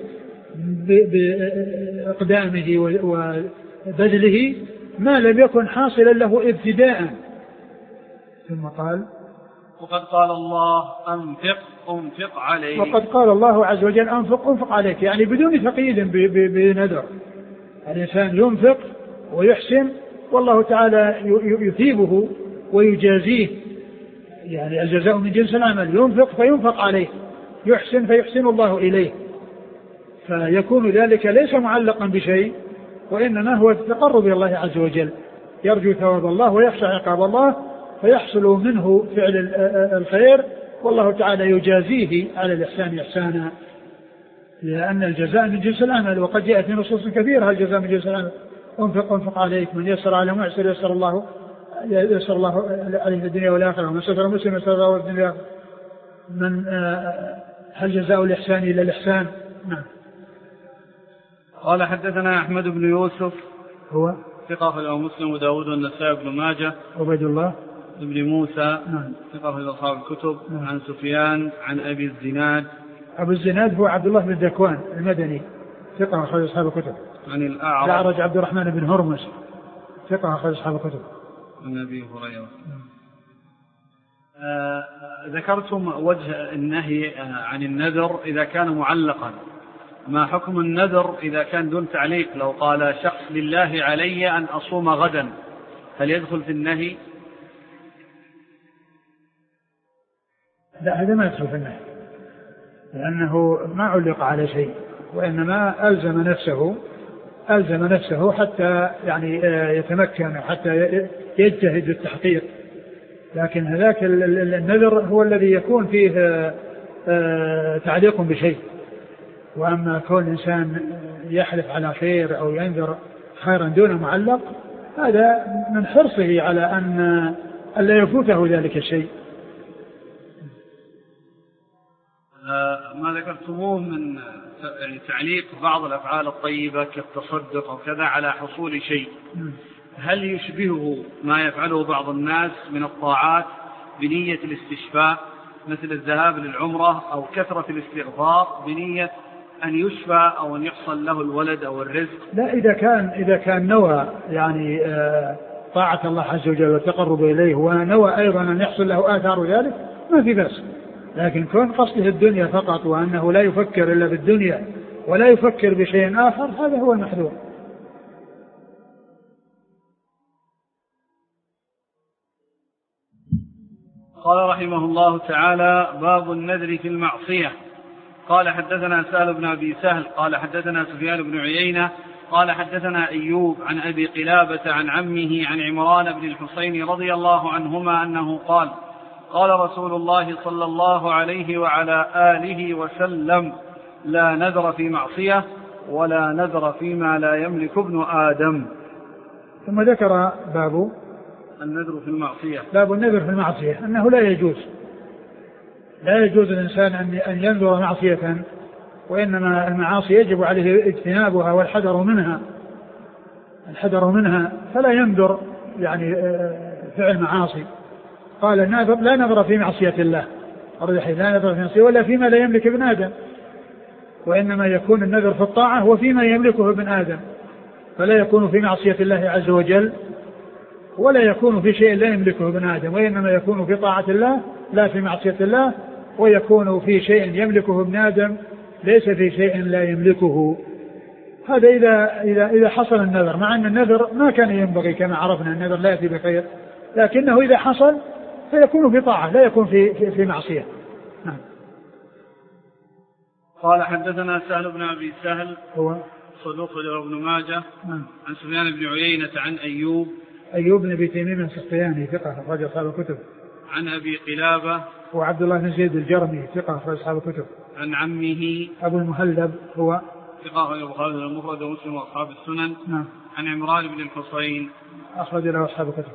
بإقدامه وبذله ما لم يكن حاصلا له ابتداء. ثم قال: وقد قال الله أنفق عليك. وقد قال الله عز وجل أنفق عليك، يعني بدون تقييد بنذر. الإنسان ينفق ويحسن والله تعالى يثيبه ويجازيه، يعني الجزاء من جنس العمل. ينفق فينفق عليه، يحسن فيحسن الله إليه، فيكون ذلك ليس معلقا بشيء، وإنما هو التقرب إلى الله عز وجل، يرجو ثواب الله ويخشى عقاب الله، فيحصل منه فعل الخير، والله تعالى يجازيه على الإحسان إحسانا، لأن الجزاء من جنس العمل. وقد جاء في نصوص كثيرة الجزاء من جنس العمل: أنفق عليك، من يسر على معسر يسر الله عليه في الدنيا والآخرة، ومن ستر مسلم يسر الله في الدنيا. من هل جزاء الإحسان إلا الإحسان؟ نعم. قال: حدثنا أحمد بن يوسف، هو ثقة أخرجه مسلم وداود والنسائي بن ماجه. عبيد الله بن موسى، نعم، ثقة أخرجه أصحاب الكتب. نعم. عن سفيان عن أبي الزناد. أبو الزناد هو عبد الله بن ذكوان المدني، ثقة أخرج أصحاب الكتب. عن الأعرج عبد الرحمن بن هرمز، ثقة أخرج أصحاب الكتب. عن أبي هريرة. ذكرتم وجه النهي عن النذر إذا كان معلقا، ما حكم النذر إذا كان دون تعليق؟ لو قال شخص: لله علي أن أصوم غدا، هل يدخل في النهي؟ لا، هذا ما يدخل في النهي، لأنه ما علق على شيء، وإنما ألزم نفسه حتى يعني يتمكن، حتى يجتهد التحقيق. لكن هذاك النذر هو الذي يكون فيه تعليق بشيء. وأما كون إنسان يحلف على خير أو ينذر خيرا دون معلق، هذا من حرصه على أن لا يفوته ذلك الشيء. ما ذكرتموه من تعليق بعض الأفعال الطيبة كالتصدق أو كذا على حصول شيء، هل يشبهه ما يفعله بعض الناس من الطاعات بنية الاستشفاء، مثل الذهاب للعمرة أو كثرة الاستغفار بنية أن يشفى أو أن يحصل له الولد أو الرزق؟ لا، إذا كان نوى يعني طاعة الله عز وجل والتقرب إليه، ونوى أيضا أن يحصل له آثار ذلك، ما في بأس. لكن كون قصده الدنيا فقط، وأنه لا يفكر إلا بالدنيا ولا يفكر بشيء آخر، هذا هو المحذور. قال رحمه الله تعالى: باب النذر في المعصية. قال: حدثنا سهل بن أبي سهل قال حدثنا سفيان بن عيينة قال حدثنا أيوب عن أبي قلابة عن عمه عن عمران بن الحصين رضي الله عنهما أنه قال: قال رسول الله صلى الله عليه وعلى آله وسلم: لا نذر في معصية ولا نذر فيما لا يملك ابن آدم. ثم ذكر باب النذر في المعصية. باب النذر في المعصية، أنه لا يجوز الإنسان أن ينذر معصية، وإنما المعاصي يجب عليه اجتنابها والحذر منها، فلا ينذر يعني فعل معاصي. قال لا نذر في معصية الله، لا نذر في معصية ولا فيما لا يملك ابن آدم، وإنما يكون النذر في الطاعة وفيما يملكه ابن آدم، فلا يكون في معصية الله عز وجل ولا يكون في شيء لا يملكه ابن آدم، وإنما يكون في طاعة الله لا في معصية الله، ويكون في شيء يملكه ابن آدم ليس في شيء لا يملكه. هذا إذا حصل النذر، مع أن النذر ما كان ينبغي كما عرفنا، النذر لا يأتي بخير، لكنه إذا حصل فيكون في طاعة لا يكون في معصية. نعم. قال حدثنا سهل بن أبي سهل هو صدوق ابن ماجه. نعم. عن سفيان بن عيينة عن أيوب بن أبي تميم السختياني ثقة أخرج أصحاب الكتب. عن أبي قلابة وعبد الله بن زيد الجرمي ثقة أخرج أصحاب الكتب. عن عمه أبو المهلب هو ثقة أخرج البخاري المفرد ومسلم وأصحاب السنن. نعم. عن عمران بن الحصين أخرج له أصحاب الكتب.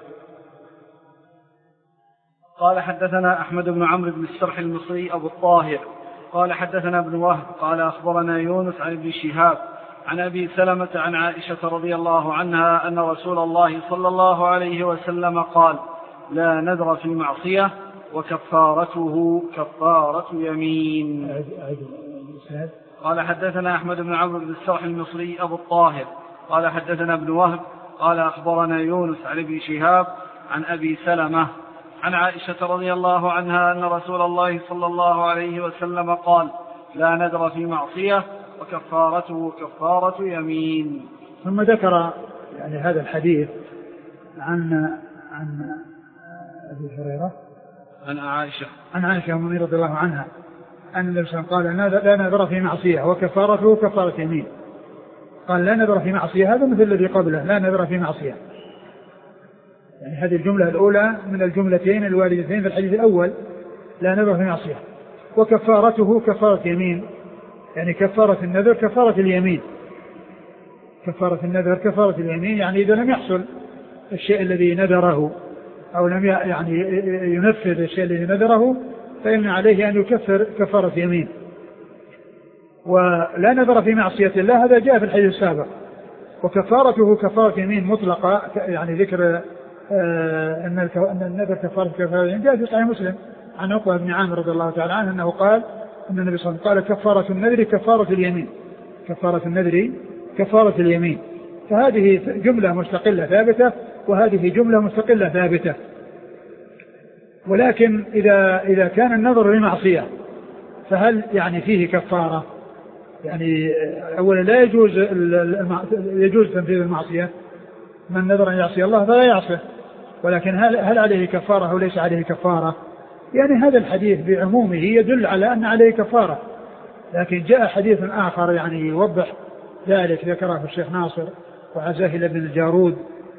قال حدثنا أحمد بن عمرو بن السرح المصري أبو الطاهر قال حدثنا ابن وهب قال أخبرنا يونس عن ابن شهاب عن أبي سلمة عن عائشة رضي الله عنها أن رسول الله صلى الله عليه وسلم قال: لا نذر في معصية وكفارته كفارة يمين. قال حدثنا أحمد بن عمرو بن السرح المصري أبو الطاهر قال حدثنا ابن وهب قال أخبرنا يونس عن ابن شهاب عن أبي سلمة عن عائشة رضي الله عنها أن رسول الله صلى الله عليه وسلم قال: لا نذر في معصية وكفارته كفارة يمين. ثم ذكر يعني هذا الحديث عن أبي هريرة عن عائشة رضي الله عنها أن النبي صلى الله عليه وسلم قال: لا نذر في معصية وكفارته كفارة يمين. قال: لا نذر في معصية، هذا مثل الذي قبله، لا نذر في معصية. يعني هذه الجملة الأولى من الجملتين الواردتين في الحديث الأول، لا نذر في معصية، وكفارته كفارة يمين، يعني كفارة النذر كفارة اليمين. كفارة النذر كفارة اليمين، يعني إذا لم يحصل الشيء الذي نذره أو لم يعني ينفذ الشيء الذي نذره فإن عليه أن يكفر كفارة يمين. ولا نذر في معصية الله هذا جاء في الحديث السابق. وكفارته كفارة يمين مطلقة، يعني ذكر أن النذر كفارة يمين جاء في صحيح مسلم عن عقبة بن عامر رضي الله تعالى عنه أنه قال أن النبي صلى الله عليه وسلم قال: كفارة النذر كفارة اليمين. كفارة النذر كفارة اليمين. فهذه جملة مستقلة ثابتة وهذه جملة مستقلة ثابتة. ولكن إذا كان النذر لمعصية فهل يعني فيه كفارة؟ يعني أولا لا يجوز تنفيذ المعصية، من نذر أن يعصي الله فلا يعصيه، ولكن هل عليه كفارة أو ليس عليه كفارة؟ يعني هذا الحديث بعمومه يدل على أن عليه كفارة، لكن جاء حديث آخر يعني يوضح ذلك ذكره الشيخ ناصر وعزاهل بن الجارود،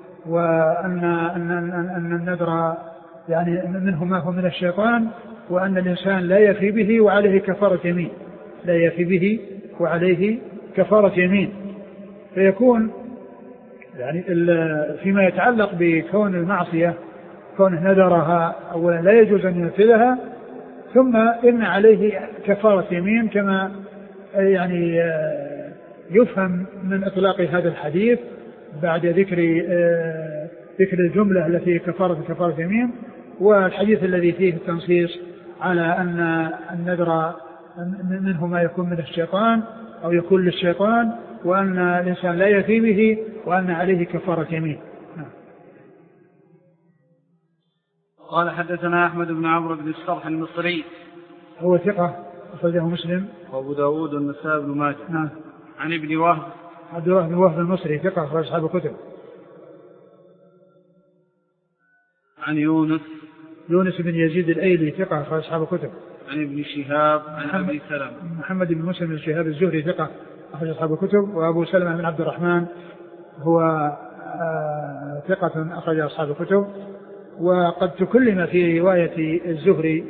وأن النذر يعني منه ما هو من الشيطان، وأن الإنسان لا يفي به وعليه كفارة يمين، لا يفي به وعليه كفارة يمين. فيكون يعني فيما يتعلق بكون المعصية كونه نذرها أولا لا يجوز أن ينفذها، ثم إن عليه كفارة يمين كما يعني يفهم من إطلاق هذا الحديث بعد ذكر الجملة التي كفارة يمين، والحديث الذي فيه التنصيص على أن النذر منه ما يكون من الشيطان أو يكون للشيطان، وأن الإنسان لا يفي به وأن عليه كفارة يمين. قال حدثنا أحمد بن عمرو بن السرح المصري هو ثقة أخرجه مسلم وأبو داود والنسائي بن ماجه. نعم. عن ابن وهب عبد الله بن وهب المصري ثقة أخرج أصحاب الكتب. عن يونس بن يزيد الأيلي ثقة أخرج أصحاب الكتب. عن ابن شهاب عن أبي سلمة محمد بن مسلم بن شهاب الزهري ثقة أخرج أصحاب الكتب. وأبو سلمة بن عبد الرحمن هو ثقة أخرج أصحاب الكتب. وقد تكلم في رواية الزهري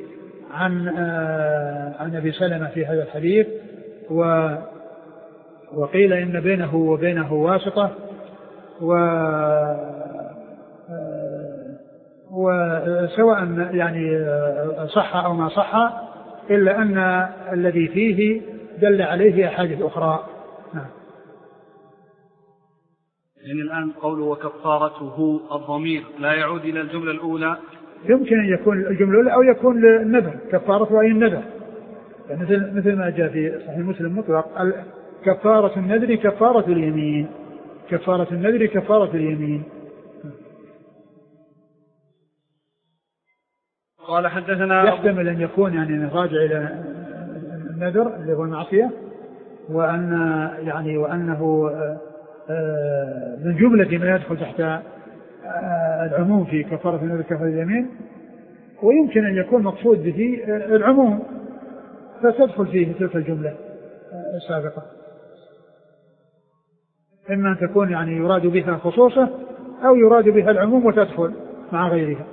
عن أبي سلمة في هذا الحديث، وقيل إن بينه وبينه واسطة، وسواء يعني صح أو ما صح، إلا أن الذي فيه دل عليه أحاديث أخرى. نعم. يعني الآن قوله وكفارته الضمير لا يعود إلى الجملة الأولى؟ يمكن أن يكون الجملة الأولى أو يكون النذر، كفارته أي النذر، مثل ما جاء في صحيح مسلم مطلق: كفارة النذر كفارة اليمين، كفارة النذر كفارة اليمين. قال حدثنا يحتمل أن يكون يعني راجع إلى النذر اللي هو المعصية، وأنه من جملة ما يدخل تحت العموم في كفارة النذر كفارة اليمين، ويمكن أن يكون مقصود به العموم فتدخل فيه تلك الجملة السابقة، إما أن تكون يعني يراد بها خصوصة أو يراد بها العموم وتدخل مع غيرها.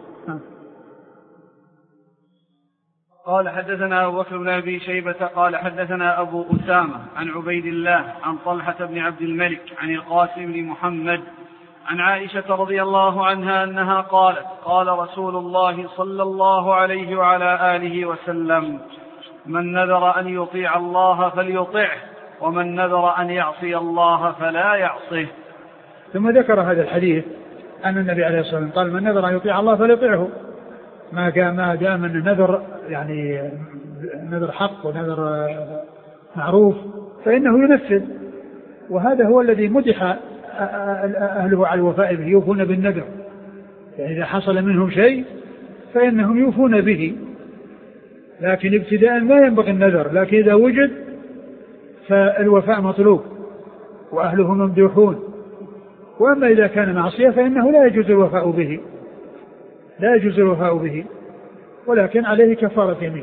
قال حدثنا أبو بكر بن أبي شيبة قال حدثنا أبو أسامة عن عبيد الله عن طلحة بن عبد الملك عن القاسم بن محمد عن عائشة رضي الله عنها أنها قالت: قال رسول الله صلى الله عليه وعلى آله وسلم: من نذر أن يطيع الله فليطعه، ومن نذر أن يعصي الله فلا يعصه. ثم ذكر هذا الحديث أن النبي عليه الصلاة والسلام قال: من نذر أن يطيع الله فليطعه، ما دام أن النذر يعني نذر حق ونذر معروف فإنه ينفذ، وهذا هو الذي مدح أهله على الوفاء به، يوفون بالنذر، يعني إذا حصل منهم شيء فإنهم يوفون به، لكن ابتداء ما ينبغي النذر، لكن إذا وجد فالوفاء مطلوب وأهله ممدوحون. وأما إذا كان معصية فإنه لا يجوز الوفاء به، لا يجوز الوفاء به، ولكن عليه كفارة يمين.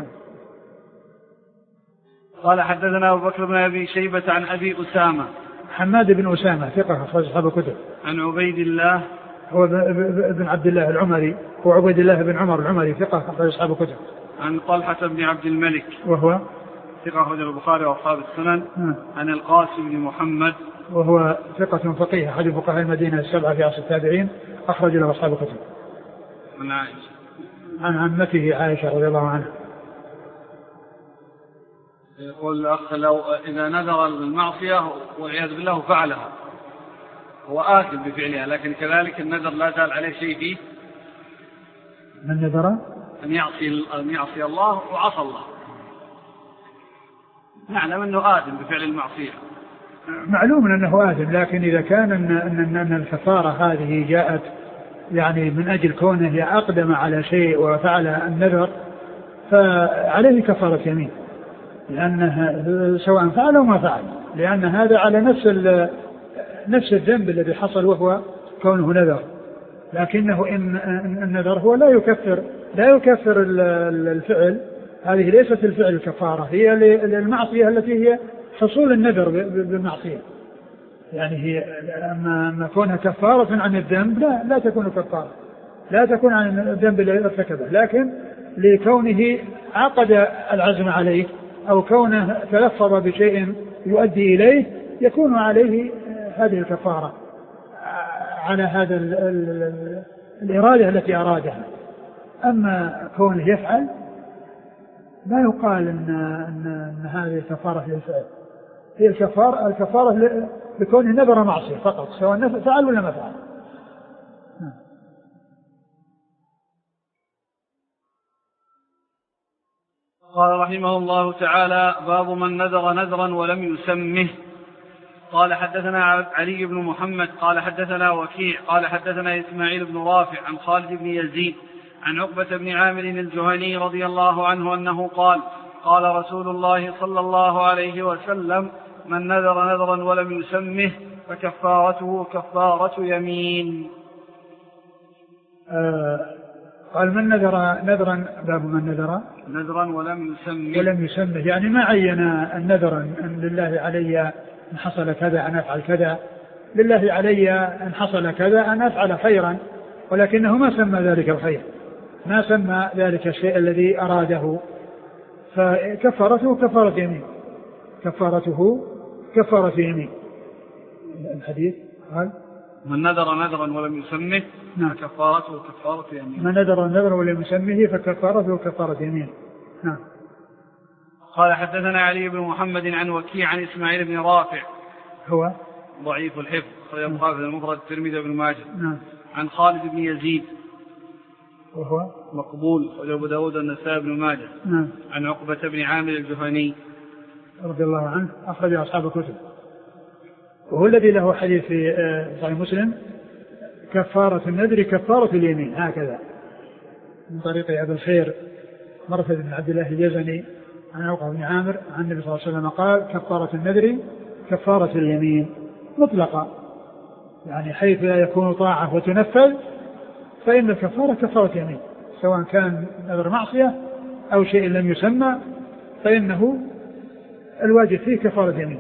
قال حدثنا أبو بكر بن أبي شيبة عن أبي أسامة حماد بن أسامة ثقة أخرج أصحاب الكتب. عن عبيد الله هو بن عبد الله العمري، هو عبيد الله بن عمر العمري ثقة أخرج أصحاب الكتب. عن طلحة بن عبد الملك وهو ثقة أخرج البخاري وأصحاب السنن. عن القاسم بن محمد وهو ثقة فقيه أحد فقهاء المدينة السبعة في عصر التابعين، أخرج له أصحاب الكتب. عن عائشة عن عمته عائشة رضي الله عنها. يقول الأخ: لو إذا نذر المعصية والعياذ بالله فعلها هو آثم بفعلها، لكن كذلك النذر لا زال عليه شيء فيه. من نذر أن يعصي الله وعصى الله، نعلم أنه آثم بفعل المعصية، معلوم أنه آثم، لكن إذا كان أن الكفارة هذه جاءت يعني من أجل كونه أقدم على شيء وفعل النذر فعليه كفارة يمين، لأنه سواء فعل أو ما فعل، لأن هذا على نفس الذنب الذي حصل وهو كونه نذر، لكنه إن النذر هو لا يكفر الفعل، هذه ليست الفعل الكفارة، هي المعصية التي هي حصول النذر بالمعصية، يعني هي أما كونها كفارة عن الذنب لا تكون كفارة، لا تكون عن الذنب الذي ارتكبه، لكن لكونه عقد العزم عليه أو كونه تلفظ بشيء يؤدي إليه يكون عليه هذه الكفارة على هذا الإرادة التي أرادها. أما كونه يفعل لا يقال أن هذه كفارة للفعل، هي الكفارة بكونه نذر معصية فقط، سواء فعل ولا ما فعل. قال رحمه الله تعالى: باب من نذر نذرا ولم يسمه. قال حدثنا علي بن محمد قال حدثنا وكيع قال حدثنا إسماعيل بن رافع عن خالد بن يزيد عن عقبة بن عامر الجهني رضي الله عنه أنه قال: قال رسول الله صلى الله عليه وسلم: من نذر نذرا ولم يسمه فكفارته كفارة يمين. قال: من نذر نذرا، باب من نذر نذرا ولم يسمه، يعني ما عين النذر أن لله علي أن حصل كذا أن أفعل كذا، لله علي أن حصل كذا أن أفعل خيرا، ولكنه ما سمى ذلك الخير، ما سمى ذلك الشيء الذي أراده، فكفارته كفارة يمين، كفارته كفارة يمين. الحديث قال: من نذر نذرا ولم يسمه فكفارته كفارة يمين. من نذر نذرا ولم يسمه فكفارته كفارة يمين. نعم. قال حدثنا علي بن محمد عن وكيع عن إسماعيل بن رافع هو ضعيف الحفظ أخرجه البخاري في المفرد الترمذي وابن ماجه. نعم. عن خالد بن يزيد وهو مقبول أخرجه أبو داود والنسائي بن ماجه. نعم. عن عقبة بن عامر الجهني رضي الله عنه أخرج أصحاب الكتب، وهو الذي له حديث في صحيح مسلم كفارة النذر كفارة اليمين، هكذا من طريق أبي الخير مرثد بن عبد الله الجزني عن عقبة بن عامر عن النبي صلى الله عليه وسلم قال كفارة النذر كفارة اليمين مطلقة، يعني حيث لا يكون طاعة وتنفذ فإن الكفارة كفارة يمين، سواء كان نذر معصية أو شيء لم يسمى فإنه الواجب فيه كفارة يمين.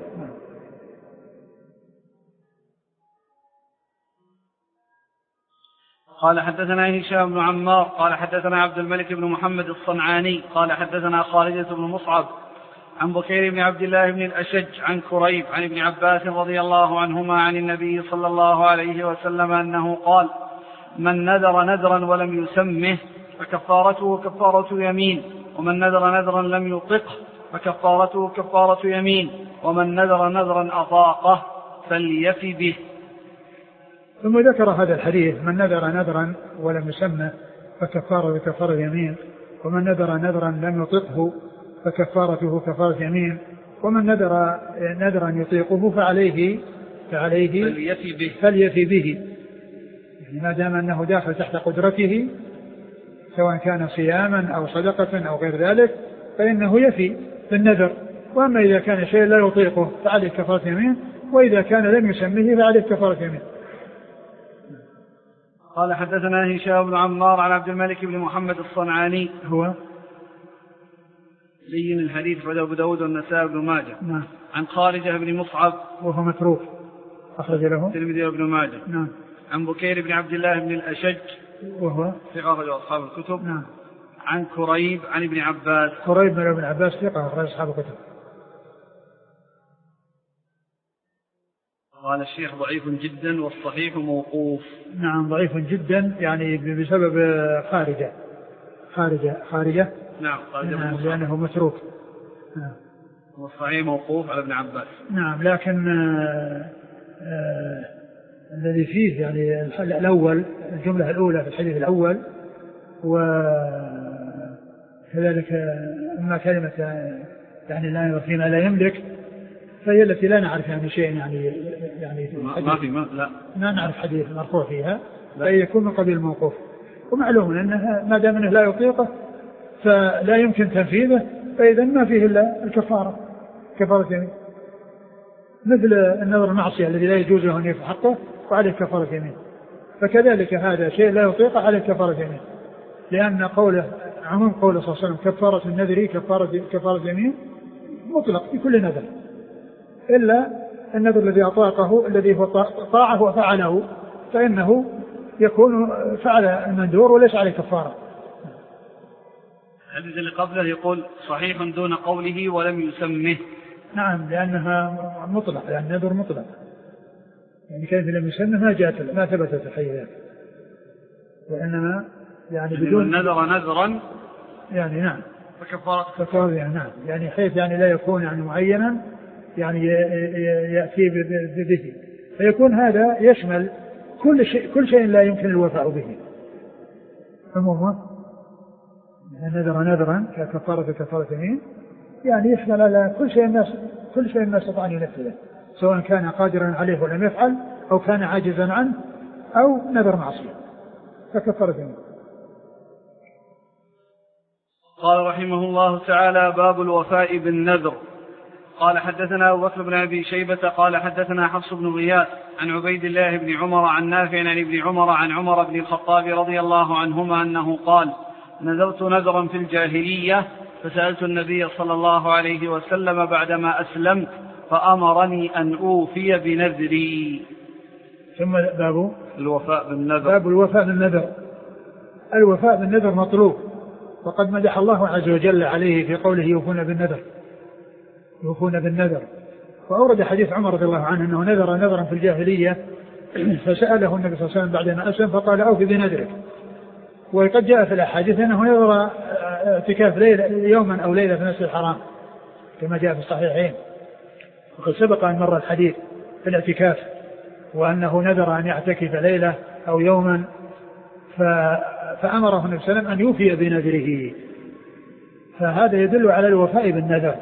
قال حدثنا هشام بن عمار قال حدثنا عبد الملك بن محمد الصنعاني قال حدثنا خالدة بن مصعب عن بكير بن عبد الله بن الأشج عن كريب عن ابن عباس رضي الله عنهما عن النبي صلى الله عليه وسلم أنه قال من نذر نذرا ولم يسمه فكفارته كفارة يمين، ومن نذر نذرا لم يطقه فكفارته كفارة يمين، ومن نذر نذرا أطاقه فليفي به. ثم ذكر هذا الحديث من نذر نذرا ولم يسمه فكفارة كفارة يمين، ومن نذر نذرا لم يطقه فكفارته كفارة يمين، ومن نذر نذرا يطيقه فعليه فليفي به، يعني ما دام أنه داخل تحت قدرته سواء كان صياما أو صدقة أو غير ذلك فإنه يفي بالنذر، وأما إذا كان شيء لا يطيقه فعليه كفارة يمين، وإذا كان لم يسمه فعليه كفارة يمين. قال حدثنا هشام بن عمار عن عبد الملك بن محمد الصنعاني هو لين الحديث بعد أبو داود والنسائي بن ماجه. نعم. عن خالد بن مصعب وهو متروك أخرج له الترمذي وابن ماجه. نعم. عن بكير بن عبد الله بن الأشج وهو ثقة أخرج أصحاب الكتب. نعم. عن كريب عن ابن عباس كريب بن ابن عباس ثقة أخرج أصحاب الكتب. قال الشيخ ضعيف جدا والصحيح موقوف. نعم ضعيف جدا يعني بسبب خارجة نعم لأنه متروك. نعم. والصحيح موقوف على ابن عباس. نعم لكن الذي فيه يعني الأول الجملة الأولى في الحديث الأول، وكذلك أما كلمة يعني لا يملك فيما لا يملك فهي التي لا نعرف يعني شيء يعني ما نعرف حديث مرفوع فيها فهي يكون من قبيل الموقوف، ومعلوم أنها ما دام أنه لا يطيقه فلا يمكن تنفيذه فإذا ما فيه إلا الكفارة كفارة يمين، مثل النذر المعصية الذي لا يجوز له أن يفعل حقه وعليه كفارة يمين، فكذلك هذا شيء لا يطيقه عليه كفارة يمين، لأن قوله عموم قوله صلى الله عليه وسلم كفارة النذر كفارة يمين مطلق في كل نذر إلا النذر الذي أطاقه الذي هو طاعه وفعله فإنه يكون فعل المندور وليس عليه كفارة. الحديث اللي قبله يقول صحيح دون قوله ولم يسمه. نعم لأنها مطلق، يعني نذر مطلق، يعني كيف لم يسمه ما ثبتت الحقيقة، وإنما يعني بدون نذر نذرا يعني نعم فكفارة يعني نعم يعني حيث يعني لا يكون يعني معينا يعني يأتي به، فيكون هذا يشمل كل شيء لا يمكن الوفاء به، عموما نذرا كفارة يمين يعني يشمل على كل شيء الناس استطاع أن ينفذه سواء كان قادرا عليه ولم يفعل أو كان عاجزا عنه أو نذر معصية فكفارة يمين. قال رحمه الله تعالى باب الوفاء بالنذر. قال حدثنا أبو بكر بن أبي شيبة قال حدثنا حفص بن غياث عن عبيد الله بن عمر عن نافع عن ابن عمر عن عمر بن الخطاب رضي الله عنهما أنه قال نذرت نذرا في الجاهلية فسألت النبي صلى الله عليه وسلم بعدما أسلمت فأمرني أن أوفي بنذري. ثم باب الوفاء بالنذر. باب الوفاء بالنذر. الوفاء بالنذر مطلوب، وقد مدح الله عز وجل عليه في قوله يوفون بالنذر، وأورد حديث عمر رضي الله عنه أنه نذر نذرا في الجاهلية فسأله النبي صلى الله عليه وسلم بعدما أسلم فقال أوفي بنذرك. وقد جاء في الأحاديث أنه يضر اعتكاف يوما أو ليلة في المسجد الحرام كما جاء في الصحيحين، وقد سبق أن مر الحديث في الاعتكاف وأنه نذر أن يعتكف ليلة أو يوما فأمره النبي صلى الله عليه وسلم أن يوفي بنذره، فهذا يدل على الوفاء بالنذر.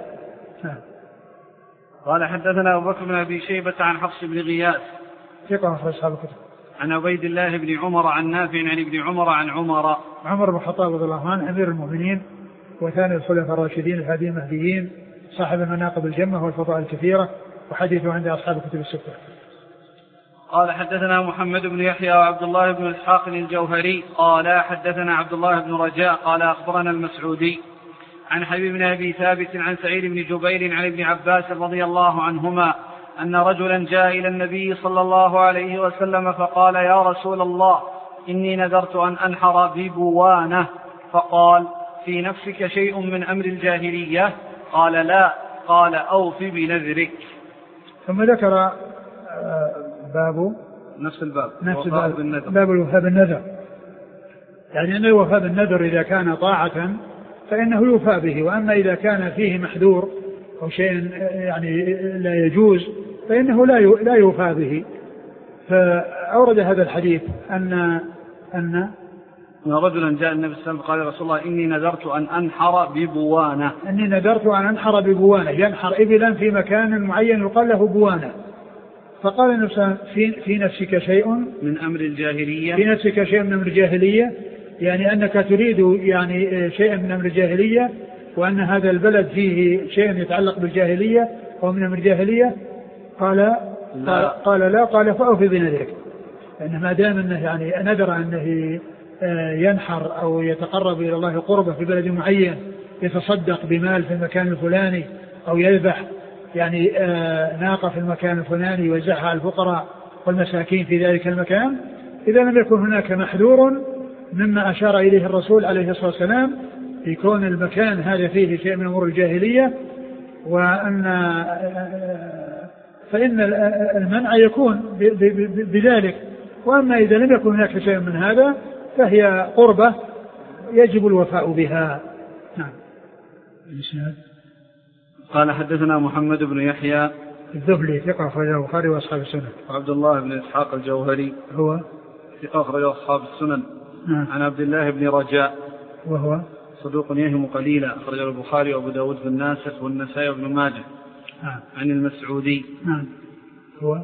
قال حدثنا أبو بكر بن أبي شيبة عن حفص بن غياث ثقة في أصحاب الكتب عن عبيد الله بن عمر عن نافع عن ابن عمر عن عمر بن الخطاب رضي الله عنه أمير المؤمنين وثاني الخلفاء الراشدين الهادي المهديين صاحب المناقب الجمة والفضائل الكثيرة وحديثه عند أصحاب الكتب الستة. قال حدثنا محمد بن يحيى وعبد الله بن إسحاق الجوهري قال حدثنا عبد الله بن رجاء قال أخبرنا المسعودي عن حبيب بن أبي ثابت عن سعيد بن جبير عن ابن عباس رضي الله عنهما أن رجلا جاء إلى النبي صلى الله عليه وسلم فقال يا رسول الله إني نذرت أن أنحر ببوانة، فقال في نفسك شيء من أمر الجاهلية؟ قال لا، قال أوف بنذرك. ثم ذكر باب نفس الباب باب الوفاء بالنذر، يعني أن الوفاء بالنذر إذا كان طاعة فإنه يوفى به، وأما إذا كان فيه محذور أو شيء يعني لا يجوز فإنه لا يوفى به. فأورد هذا الحديث أن رجلا جاء النبي صلى الله عليه وسلم قال يا رسول الله إني نذرت أن أنحر ببوانة. إني نذرت أن أنحر ببوانة، ينحر إبلا في مكان معين يقال له بوانة. فقال النبي صلى الله عليه وسلم في نفسك شيء من أمر الجاهلية، في نفسك شيء من أمر الجاهلية، يعني أنك تريد يعني شيء من أمر الجاهلية، وأن هذا البلد فيه شيء يتعلق بالجاهلية أو من أمر الجاهلية؟ قال لا، قال فأوفي بنذرك، لأن ما دام أنه يعني نذر أنه ينحر أو يتقرب إلى الله قربة في بلد معين، يتصدق بمال في المكان الفلاني أو يذبح يعني ناقة في المكان الفلاني يوزعها على الفقراء والمساكين في ذلك المكان، إذا لم يكن هناك محذور مما أشار إليه الرسول عليه الصلاة والسلام في كون المكان هذا فيه شيء من أمور الجاهلية، فإن المنع يكون بذلك. وأما إذا لم يكن هناك شيء من هذا فهي قربة يجب الوفاء بها. نعم. قال حدثنا محمد بن يحيى الذبلي ثقة أخرجه البخاري وأصحاب السنن. وعبد الله بن إسحاق الجوهري هو ثقة أخرجه أصحاب السنن. عن عبد الله بن رجاء وهو صدوق يهم قليلا أخرجه البخاري وأبو داود في الناسخ والنسائي وابن ماجه. عن المسعودي هو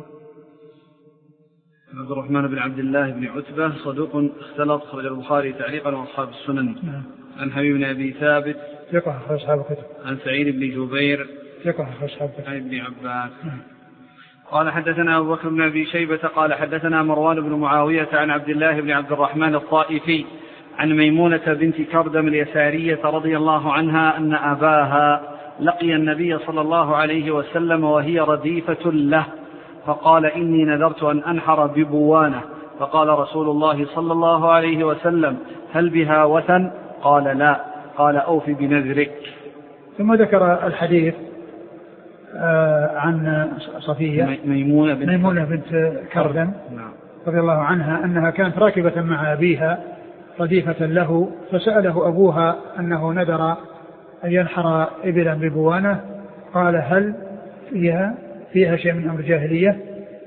عبد الرحمن بن عبد الله بن عتبة صدوق اختلط أخرجه البخاري تعليقا وأصحاب السنن. عن حبيب بن أبي ثابت ثقة أخرج أصحاب الكتب. عن سعيد بن جبير ثقة أخرج أصحاب الكتب. عن ابن عباس. قال حدثنا أبو بكر بن أبي شيبة قال حدثنا مروان بن معاوية عن عبد الله بن عبد الرحمن الطائفي عن ميمونة بنت كردم اليسارية رضي الله عنها أن أباها لقي النبي صلى الله عليه وسلم وهي رديفة له، فقال إني نذرت أن أنحر ببوانة، فقال رسول الله صلى الله عليه وسلم هل بها وثن؟ قال لا، قال أوف بنذرك. ثم ذكر الحديث عن صفية ميمونة بنت كردم رضي الله عنها أنها كانت راكبة مع أبيها رديفة له، فسأله أبوها أنه نذر أن ينحر إبلا ببوانة، قال هل فيها شيء من أمر الجاهلية؟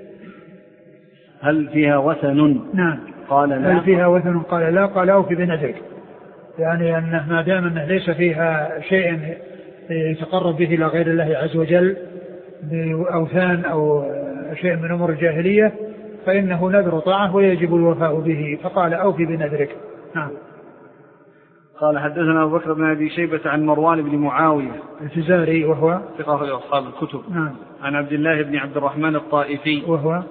هل فيها وثن؟ نعم. قال لا. هل فيها وثن؟ قال لا، قال أوفي بنذرك، يعني أنه ما دام أنه ليس فيها شيء يتقرب به إلى غير الله عز وجل بأوثان أو شيء من أمور الجاهلية فإنه نذر طاعة ويجب الوفاء به، فقال أوفي بنذرك. نعم. قال حدثنا أبو بكر بن أبي شيبة عن مروان بن معاوية الفزاري وهو ثقة أخرج أصحاب الكتب. نعم. عن عبد الله بن عبد الرحمن الطائفي وهو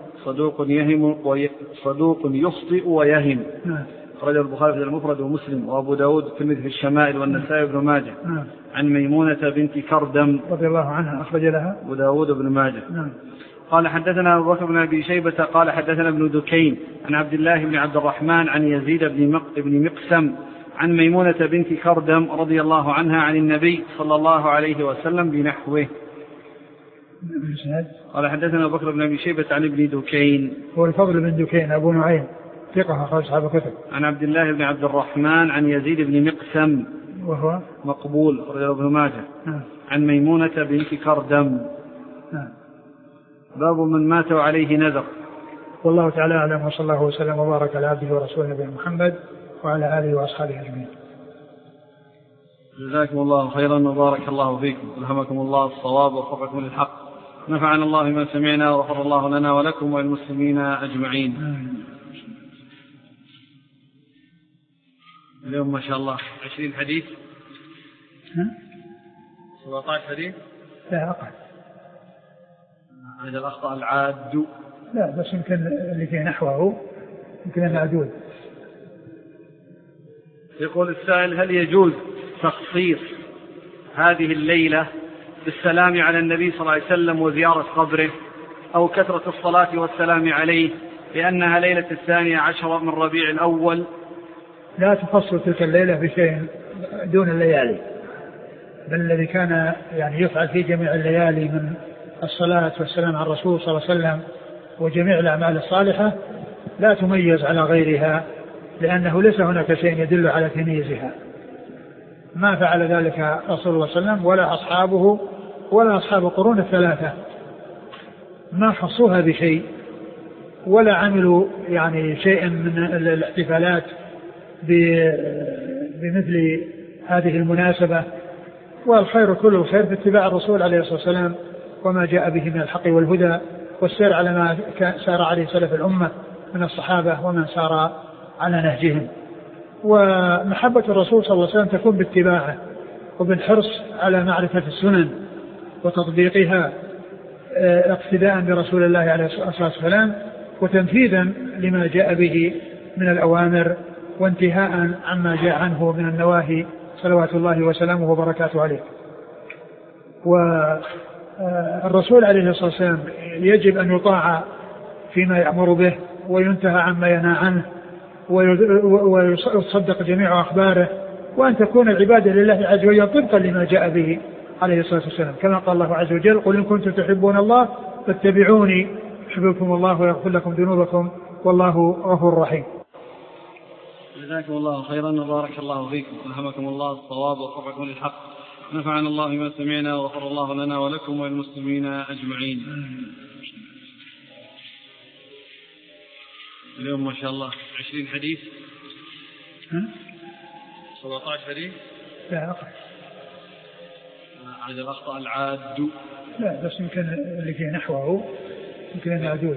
صدوق يخطئ ويهم. نعم. أخرجه البخاري في المفرد ومسلم وأبو داود في الشمائل والنسائي وابن ماجه. نعم. عن ميمونة بنت كردم رضي الله عنها أخرج لها أبو داود وابن ماجه. نعم. قال حدثنا أبو بكر بن أبي شيبة قال حدثنا ابن دكين عن عبد الله بن عبد الرحمن عن يزيد بن مقسم عن ميمونة بنت كردم رضي الله عنها عن النبي صلى الله عليه وسلم بنحوه. قال حدثنا بكر بن أبي شيبة عن ابن دكين، هو الفضل بن دكين أبو نعيم ثقة أخرج أصحاب الكتب. عن عبد الله بن عبد الرحمن عن يزيد بن مقسم وهو مقبول رجل ابن ماجه. عن ميمونة بنت كردم. باب من مات وعليه نذر. والله تعالى أعلم، وصلى الله وسلم وبارك على عبده ورسوله نبينا محمد وعلى آله وأصحابه أجمعين. جزاكم الله خيرا وبارك الله فيكم، ألهمكم الله الصواب ووفقكم للحق، نفعنا الله بما سمعنا وغفر الله لنا ولكم وللمسلمين أجمعين. اليوم ما شاء الله 20 حديث 17 حديث. لا أقل. هذا الأخطاء العاد. لا بس يمكن اللي فيه نحوه يمكن أن أعدود. يقول السائل: هل يجوز تخصيص هذه الليلة بالسلام على النبي صلى الله عليه وسلم وزيارة قبره أو كثرة الصلاة والسلام عليه لأنها ليلة 12 من ربيع الأول؟ لا تخص تلك الليلة بشيء دون الليالي، بل الذي كان يعني يفعل في جميع الليالي من الصلاة والسلام على الرسول صلى الله عليه وسلم وجميع الأعمال الصالحة لا تميز على غيرها، لأنه ليس هناك شيء يدل على تمييزها. ما فعل ذلك رسول الله صلى الله عليه وسلم ولا أصحابه ولا أصحاب القرون الثلاثة، ما خصوها بشيء ولا عملوا يعني شيئا من الاحتفالات بمثل هذه المناسبة. والخير كل الخير في اتباع الرسول عليه الصلاة والسلام وما جاء به من الحق والهدى والسير على ما سار عليه سلف الأمة من الصحابة ومن سار على نهجهم. ومحبة الرسول صلى الله عليه وسلم تكون باتباعه وبالحرص على معرفة السنن وتطبيقها اقتداء برسول الله عليه الصلاة والسلام وتنفيذا لما جاء به من الأوامر وانتهاء عما جاء عنه من النواهي صلوات الله وسلامه وبركاته عليه. والرسول عليه الصلاة والسلام يجب أن يطاع فيما يأمر به وينتهى عما ينهى عنه ويصدق جميع أخباره، وأن تكون العبادة لله عز وجل طبقا لما جاء به عليه الصلاة والسلام، كما قال الله عز وجل: قل إن كنتم تحبون الله فاتبعوني يحببكم الله ويغفر لكم ذنوبكم والله غفور رحيم. جزاكم الله خيرا وبارك الله فيكم، ألهمكم الله الصواب ووفقكم للحق، نفعنا الله بما سمعنا وغفر الله لنا ولكم وللمسلمين أجمعين. اليوم ما شاء الله 20 حديث 17 حديث. لا أقل. هذا الأخطاء العاد. لا بس يمكن اللي فيه نحوه يمكن أن أعدود.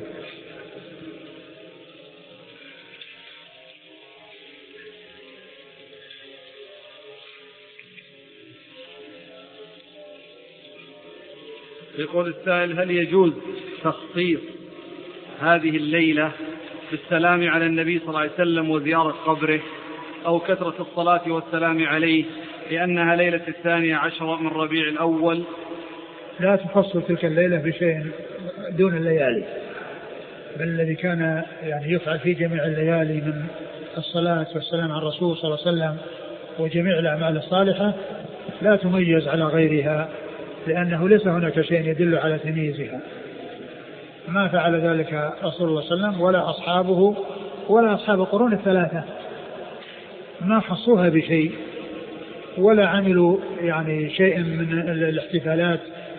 يقول السائل: هل يجوز تخصيص هذه الليلة بالسلام على النبي صلى الله عليه وسلم وزيارة قبره أو كثرة الصلاة والسلام عليه لأنها ليلة 12 من ربيع الأول؟ لا تخص تلك الليلة بشيء دون الليالي، بل الذي كان يعني يفعل في جميع الليالي من الصلاة والسلام على الرسول صلى الله عليه وسلم وجميع الأعمال الصالحة لا تميز على غيرها، لأنه ليس هناك شيء يدل على تمييزها. ما فعل ذلك رسول الله صلى الله عليه وسلم ولا أصحابه ولا أصحاب القرون الثلاثة، ما خصوها بشيء ولا عملوا يعني شيئا من الاحتفالات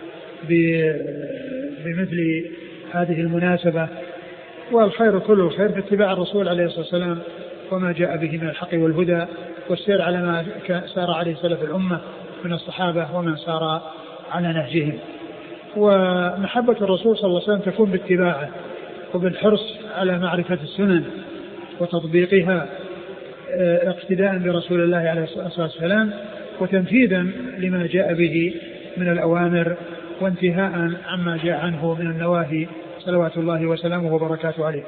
بمثل هذه المناسبة. والخير كل الخير في اتباع الرسول عليه الصلاة والسلام وما جاء به من الحق والهدى والسير على ما سار عليه سلف الأمة من الصحابة ومن سار على نهجهم. ومحبة الرسول صلى الله عليه وسلم تكون باتباعه وبالحرص على معرفة السنن وتطبيقها اقتداء برسول الله عليه الصلاة والسلام وتنفيذا لما جاء به من الأوامر وانتهاء عما جاء عنه من النواهي صلوات الله وسلامه وبركاته عليه.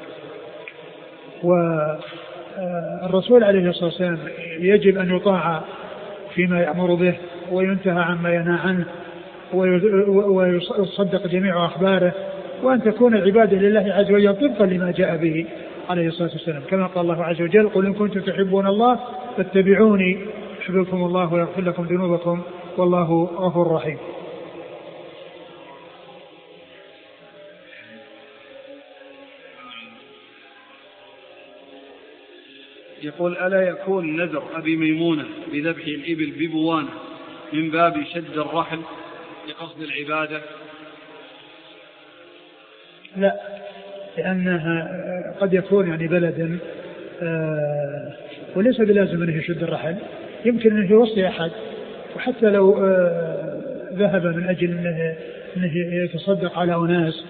والرسول عليه الصلاة والسلام يجب أن يطاع فيما يأمر به وينتهى عما ينهى عنه ويصدق جميع أخباره، وأن تكون العبادة لله عز وجل طبقا لما جاء به عليه الصلاة والسلام، كما قال الله عز وجل: قل إن كنتم تحبون الله فاتبعوني يحببكم الله ويغفر لكم ذنوبكم والله غفور رحيم. يقول ألا يكون نذر أبي ميمونة بذبح الإبل ببوانة من باب شد الرحل لقصد العبادة؟ لا، لأنها قد يكون يعني بلد وليس بلازم أنه يشد الرحل، يمكن أنه يوصي أحد، وحتى لو ذهب من أجل أنه يتصدق على أناس،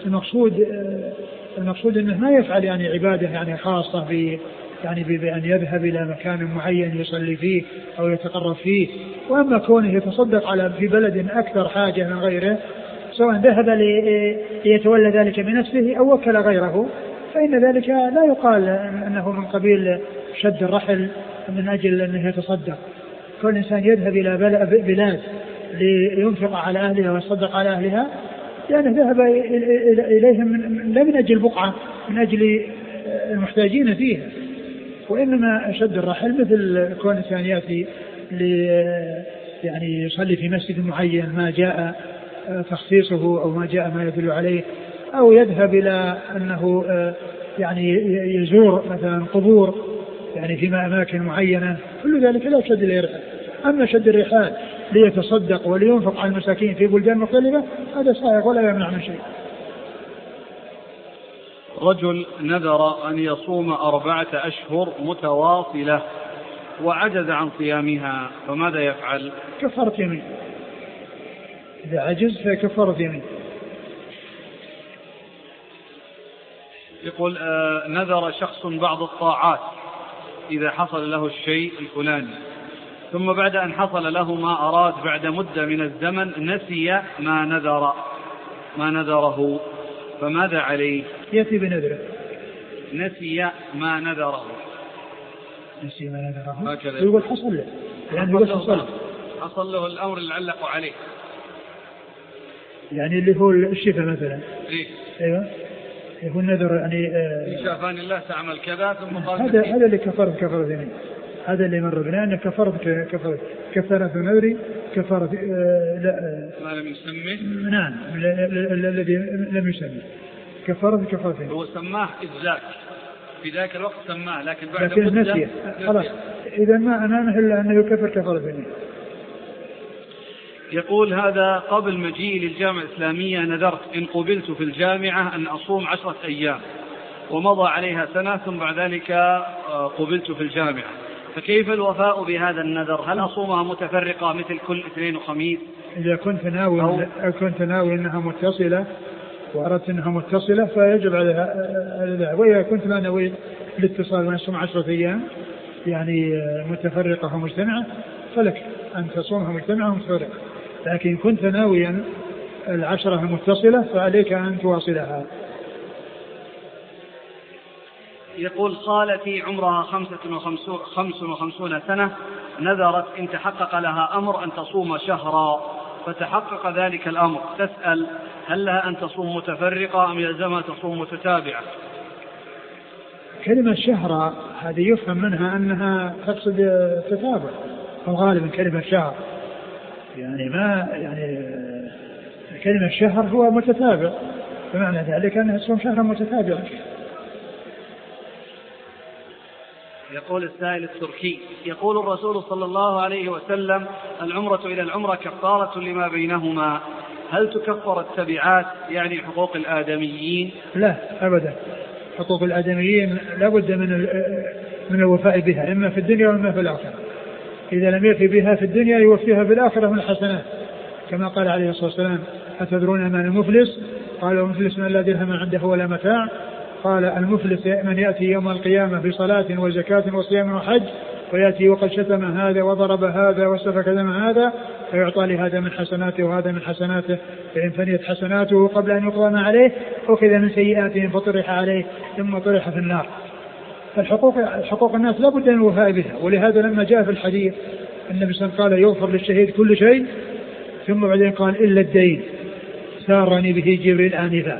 المقصود أنه ما يفعل يعني عبادة يعني خاصة يعني بأن يذهب إلى مكان معين يصلي فيه أو يتقرب فيه. وأما كونه يتصدق في بلد أكثر حاجة من غيره، سواء ذهب ليتولى ذلك بنفسه أو وكل غيره، فإن ذلك لا يقال أنه من قبيل شد الرحل من أجل أنه يتصدق. كل إنسان يذهب إلى بلاد لينفق على أهلها ويصدق على أهلها، يعني ذهب إليهم لا من أجل بقعة، من أجل المحتاجين فيها. وإنما شد الرحل مثل كون إنسان يأتي يعني يصلي في مسجد معين ما جاء تخصيصه أو ما جاء ما يدل عليه، أو يذهب إلى أنه يعني يزور مثلا قبور يعني في أماكن معينة، كل ذلك لا شد الرحال. أما شد الرحال ليتصدق ولينفق على المساكين في بلدان مختلفة هذا صحيح ولا يمنع من شيء. رجل نذر أن يصوم 4 أشهر متواصلة وعجز عن صيامها، فماذا يفعل؟ كفارة يمين، إذا عجز فكفارة يمين. يقول نذر شخص بعض الطاعات إذا حصل له الشيء الفلاني، ثم بعد أن حصل له ما أراد بعد مدة من الزمن نسي ما نذره، فماذا عليه؟ يأتي بنذره. نسي ما نذره يقول حصل له، يعني حصل له الأمر اللي علقوا عليه، يعني اللي هو الشفاء مثلا. إيه؟ أيوة، يقول نذر يعني إن شافان الله تعمل كذا ثم قال هذا اللي كفر ذنب، هذا اللي مر بنا أن كفارة نذري كفارة لا ما لم يسميه. نعم، الذي لم يسميه كفارة هو سماه إزاك في ذاك الوقت سماه، لكن بعد مدة نسيه خلاص، إذا ما أمامه إلا أنه يكفر كفارة ذنب. يقول هذا قبل مجيء للجامعة الإسلامية نذرت إن قبلت في الجامعة أن أصوم 10 أيام، ومضى عليها سنة ثم بعد ذلك قبلت في الجامعة، فكيف الوفاء بهذا النذر؟ هل أصومها متفرقة مثل كل اثنين وخميس؟ إذا كنت ناوي أنها متصلة وأردت أنها متصلة فيجب عليها الذهاب، وإذا كنت ما نويت الاتصال ونصوم 10 أيام يعني متفرقة ومجتمعة فلك أن تصومها مجتمعة ومتفرقة، لكن كنت ناويا 10 المتصلة فعليك أن تواصلها. يقول خالتي عمرها 55 سنة نذرت إن تحقق لها أمر أن تصوم شهرا فتحقق ذلك الأمر، تسأل هل لها أن تصوم متفرقة أم يلزمها تصوم متتابعة؟ كلمة شهرا هذه يفهم منها أنها تقصد تتابع، وغالبا كلمة شهر يعني ما يعني كلمة شهر هو متتابع، فمعنى ذلك أنها تصوم شهرا متتابعا. يقول السائل التركي يقول الرسول صلى الله عليه وسلم العمرة إلى العمرة كفارة لما بينهما، هل تكفر التبعات يعني حقوق الآدميين؟ لا أبدا، حقوق الآدميين لا بد من الوفاء بها إما في الدنيا وإما في الآخرة. إذا لم يفي بها في الدنيا يوفيها في الآخرة من الحسنات، كما قال عليه الصلاة والسلام أتدرون من المفلس؟ قال المفلس من لا درهم عنده ولا متاع. قال المفلس من يأتي يوم القيامة بصلاة وزكاة وصيام وحج ويأتي وقد شتم هذا وضرب هذا وسفك دم هذا فيعطى لهذا من حسناته وهذا من حسناته، فإن فنيت حسناته قبل أن يقضى ما عليه أخذ من سيئاتهم فطرح عليه ثم طرح في النار. فالحقوق الناس لا بد من الوفاء بها، ولهذا لما جاء في الحديث النبي صلى الله عليه وسلم قال يغفر للشهيد كل شيء، ثم بعدين قال إلا الدين سارني به جبريل آنفا.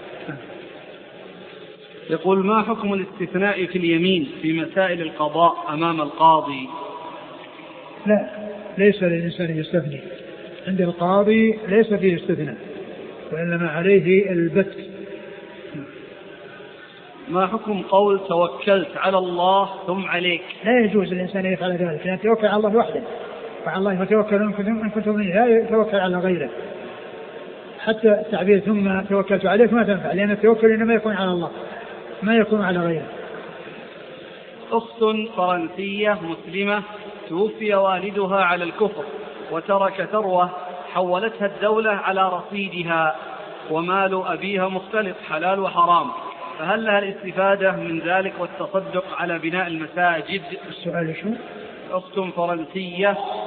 يقول ما حكم الاستثناء في اليمين في مسائل القضاء أمام القاضي؟ لا، ليس للإنسان يستثني عند القاضي، ليس فيه استثناء وإنما عليه البت. ما حكم قول توكلت على الله ثم عليك؟ لا يجوز الإنسان يفعل ذلك، لأن يتوكل على الله وحده، وعلى الله فتوكل إن كنتم لا يتوكل على غيره. حتى التعبير ثم توكلت عليك ما تنفع، لأن التوكل إنما يكون على الله ما يكون على غيره. أخت فرنسية مسلمة توفي والدها على الكفر وترك ثروة حولتها الدولة على رصيدها، ومال أبيها مختلط حلال وحرام، فهل لها الاستفادة من ذلك والتصدق على بناء المساجد؟ السؤال شو؟ أخت فرنسية